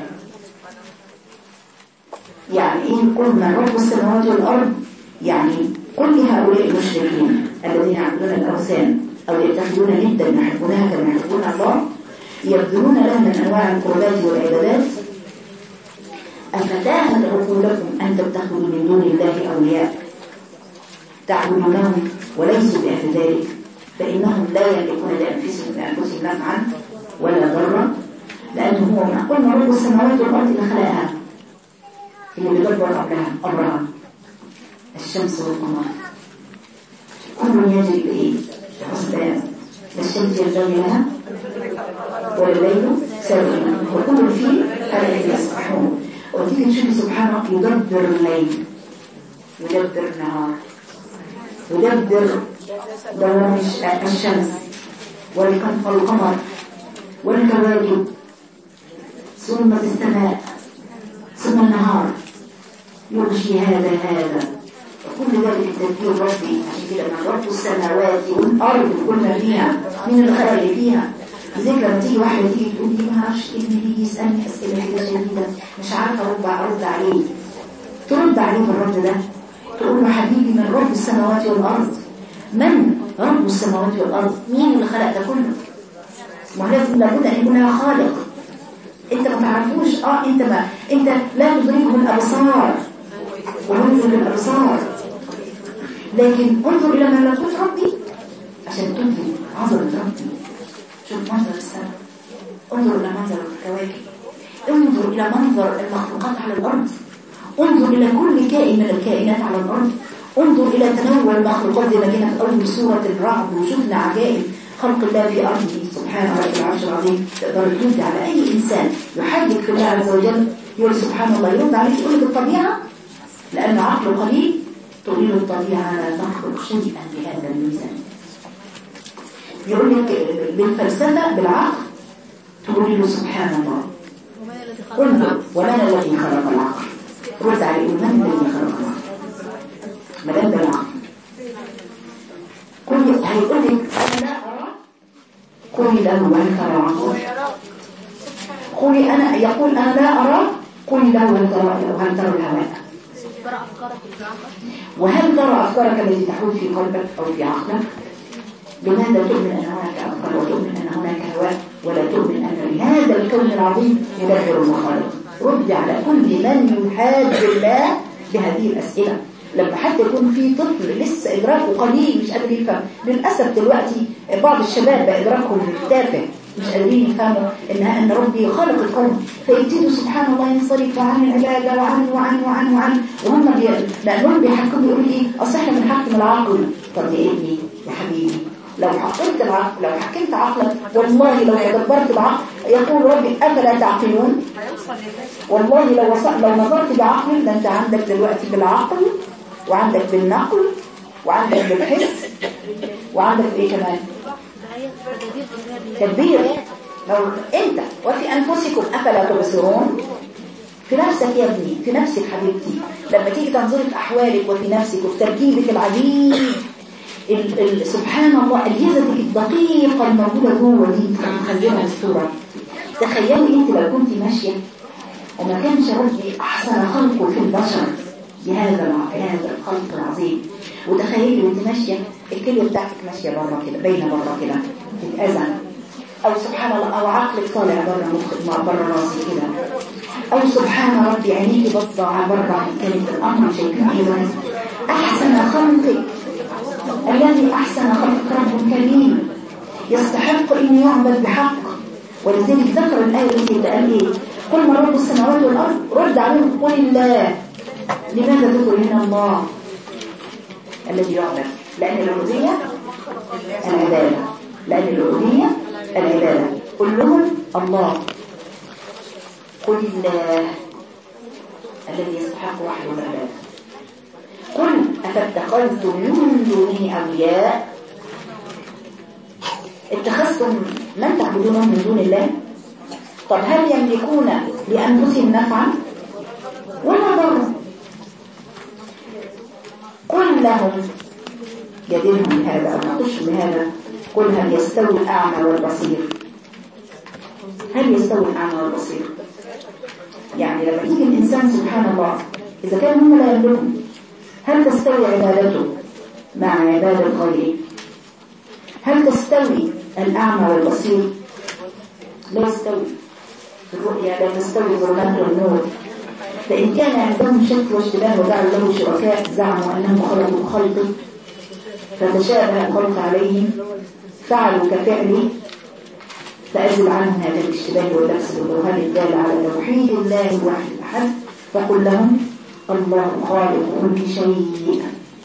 يعني إيه قل من رب السماوات والأرض؟ يعني كل هؤلاء المشركين الذين يعبدون الأوثان أو يتخذون ندا يحبونها كما يحبون الله يبذلون لها من أنواع القربات والعبادات. أفتاهت عقولكم أن تتخذوا من دون الله أولياء تعبدونهم وليسوا بأهل ذلك فإنهم لا يملكون لأنفسهم نفعا ولا ضرا لأنه هو من قلنا رب السماوات والأرض اللي خلقها اللي بيدبر أمرها الشمس والقمر كل يجري بإيه؟ حسبان لا الشمس ينبغي لها ولا الليل سابقا وكل فيه فلا يسبحون. وتيجي تشوفي سبحانه يدبر الليل يدبر النهار يدبر دوران الشمس والقمر والكواكب ثم السماء ثم النهار يغشي هذا وكل ذلك التدبير ربي. عشان كده من رب السماوات والأرض كلنا فيها من الخلق اللي فيها. لذلك لما تيجي واحدة تيجي تقول لي ما اعرفش ابني بيجي يسألني أسئلة كده شديدة مش عارفة أرد عليه، ترد عليه بالرد ده تقول له حبيبي من رب السماوات والأرض. من رب السماوات والأرض؟ مين اللي خلق ده كله؟ ما لازم لابد أن يكون لها خالق. انت ما تعرفوش انت لا تدركه الأبصار وهم يدرك الأبصار، لكن انظر إلى ملكوت ربي عشان تدرك عظمة ربي. شوف منظر السماء، انظر إلى منظر الكواكب، انظر إلى منظر المخلوقات على الأرض، انظر إلى كل كائن من الكائنات على الأرض، انظر إلى تنوع المخلوقات زي ما كنا في أول سورة الرعد وشفنا عجائب خلق الله في أرضه سبحانه رب العرش العظيم. تقدر ترد على أي إنسان يحدث في الله عز وجل يقول سبحان الله يرد عليك يقول لك الطبيعة لأن عقله قليل تقول له الطبيعة لا تخلق شيئا بهذا الميزان. يقول لك بالفلسفة بالعقل تقول له سبحان الله انظر ومن الذي خلق العقل رد عليه من الذي خلق العقل مدام بالعقل كل هيقول لك أنا لا أرى قولي له هل ترى عقل قولي أنا يقول أنا لا أرى قولي له هل ترى الهواء وهل ترى أفكارك التي تحول في قلبك أو في عقلك. لماذا تؤمن أن هناك أفكار وتؤمن أن هناك هواء ولا تؤمن أن هذا الكون العظيم يدبر المخالق؟ رد على كل من يحاد الله بهذه الأسئلة. لما حتى يكون في طفل لسه إدراكه قليل مش قادر يفهم، للأسف دلوقتي بعض الشباب بإدراكهم تافه مش قادرين يفهموا أن ربي خلق الكون فيبتدوا سبحان الله ينصرفوا عن العبادة وعن وهم لأنهم بيحكموا يقولوا إيه أصل إحنا بنحكم العقل. طب يا ابني يا حبيبي لو حكمت عقلك والله لو تدبرت العقل يقول ربي أفلا تعقلون. والله لو نظرت بعقلك ده أنت عندك دلوقتي بالعقل وعندك بالنقل وعندك بالحس وعندك ايه كمان تدبير. لو انت وفي انفسكم افلا تبصرون، في نفسك يا ابني، في نفسك حبيبتي، لما تيجي تنظري في احوالك وفي نفسك وفي تركيبك العجيب سبحان الله، الجزء الدقيقه الموجوده جوه دي مخزنها الصوره. تخيلي انت لو كنت ماشيه وما كانش ربي احسن خلقه في البشر بهذا الخلق العظيم، وتخيلي وانت ماشيه الكليه بتاعتك ماشيه بره كده، باينه بره كده تتاذن، او سبحان الله او عقلك طالع بره مخك بره راسك كده، او سبحان ربي عينيكي بتضع بره، كانت الامر شايفين ايضا احسن خلقك الذي احسن خلق رب كريم يستحق ان يعبد بحق. ولذلك ذكر الايه التي قال ايه؟ قل من رب السماوات والارض، رد عليهم قل الله. لماذا تقول هنا الله الذي يعبد؟ لان العبوديه العباده، لان العبوديه العباده. قل لهم الله، قل الله الذي يستحق وحده العباده. قل أفاتخذتم من دونه أولياء، اتخذتم من تعبدونهم من دون الله؟ طب هل يملكون لأنفسهم نفعا ولا ضرا؟ قل لهم، جادلهم بهذا أو ناقشهم بهذا، قل هل يستوي الأعمى والبصير؟ هل يستوي الأعمى والبصير؟ يعني لما يجي الإنسان سبحان الله إذا كان هم لا يملكون، هل تستوي عبادته مع عبادة غيره؟ هل تستوي الأعمى والبصير؟ لا يستوي. الرؤيا لا تستوي ظلمات والنور. فإن كان عندهم شك واشتباه وجعلوا له شركاء زعموا أنهم خلقوا خلقه فتشابه الخلق عليهم فعلوا كفعله، فأزل عنهم هذا الاشتباه واللبس بالبرهان الدال على توحيد الله الواحد الأحد، فقل لهم الله خالق كل شيء.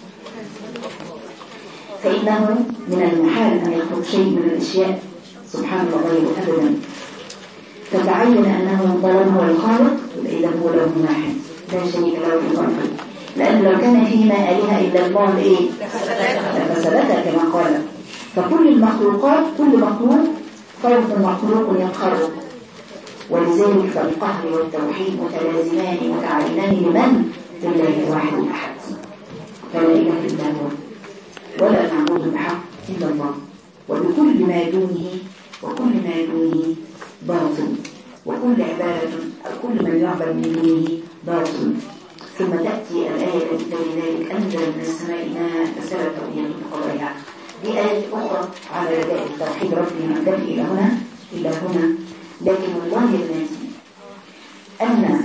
فإنه من المحال أن يخلق شيء من الأشياء سبحان الله غيره أبدا. فتعين أنه طالما هو الخالق إذا هو له واحد لا شريك له في خلقه، لأن لو كان فيما آلهة إلا الله إيه؟ لفسدتها كما قال. فكل المخلوقات كل مخلوق فرد مخلوق ينخرط، ولذلك فالقهر والتوحيد متلازمان متعينان لمن؟ لله الواحد الأحد، فلا إله إلا هو ولا معبود بحق إلا الله، وبكل ما دونه وكل ما دونه باطل، وكل عبادة أو كل من يعبد من دونه باطل. ثم تأتي الآية التي لذلك أنزل من السماء ماء فسالت أودية بقضائها. دي آية أخرى على رجاء التوحيد ربي من ذلك إلى هنا. لكن والله الناس أن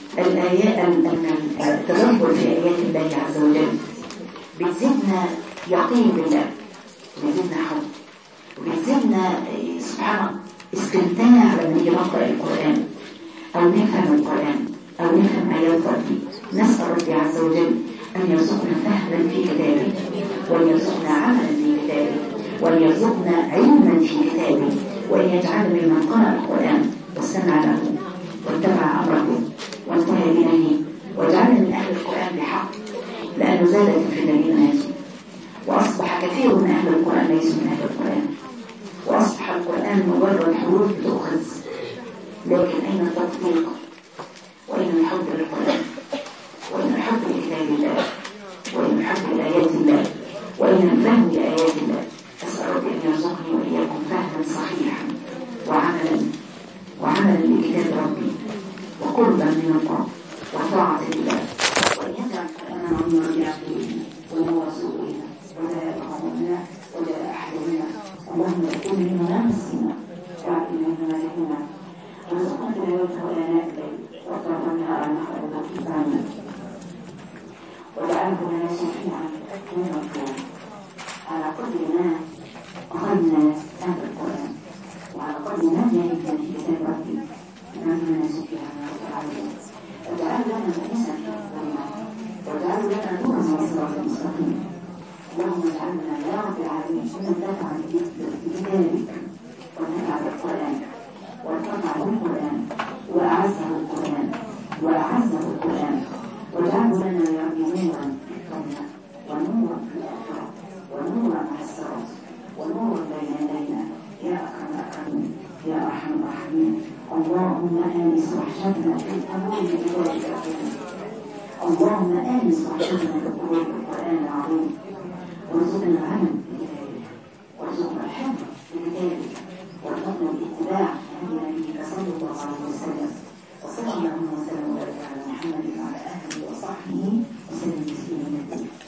التدبر في آيات الله عز وجل بتزيدنا يقين بالله، بتزيدنا حب، وبتزيدنا سبحانه استمتاع لما نيجي نقرأ القرآن أو نفهم القرآن أو نفهم آيات ربي. نسأل ربي عز وجل أن يرزقنا فهما في كتابه، وأن يرزقنا عملا في كتابه، وأن يرزقنا علما في كتابه، وأن يجعلنا ممن قرأ القرآن واستمع له واتبع أمره وانتهى بنهيه، واجعلنا من أهل القرآن بحق، لأنه زادت الفتن الناس، وأصبح كثير من أهل القرآن ليسوا من أهل القرآن، وأصبح القرآن مجرد حروف تؤخذ، لكن أين التطبيق؟ وأين الحب للقرآن؟ وأين الحب لكتاب الله؟ وأين الحب لآيات الله؟ وأين الفهم لآيات الله؟ أسأل ربي أن يرزقني وإياكم فهما صحيحا وعملا بكتاب ربي وقربا من الله وطاعة الله، وأن يجعل القرآن عظيما لعقولنا ونور صدورنا ولا يقربنا ولا أحدنا. اللهم اكن منا نفسنا وعافنا مما لهنا وارزقنا تلاوته آناء الليل وأطراف النهار نحو الكتاب، واجعله لنا شفيعا ومغفورا على قدر ما أخذنا هذا القرآن وعلى قدر ما جاهدنا في كتاب ربي نعمنا شفيعا وتعالى. واجعل لنا مؤنسا في قبورنا، واجعل لنا نورا وصراطا مستقيما. اللهم اجعلنا يا رب العالمين ممن دفع بكتابك ونفع بالقرآن وارتفع بالقرآن وأعزه القرآن واجعله لنا يا رب نورا يا أرحم الراحمين. اللهم آنس وحشتنا في القلوب بقرآن الكريم. اللهم آنس وحشتنا في القلوب بالقرآن العظيم، وارزقنا العمل بكتابك، وارزقنا الحفظ بكتابك، وارزقنا الاتباع لهدي نبيك صلى الله عليه وسلم. وصلى الله وسلم وبارك على محمد وعلى آله وصحبه وسلم تسليما كثيرا.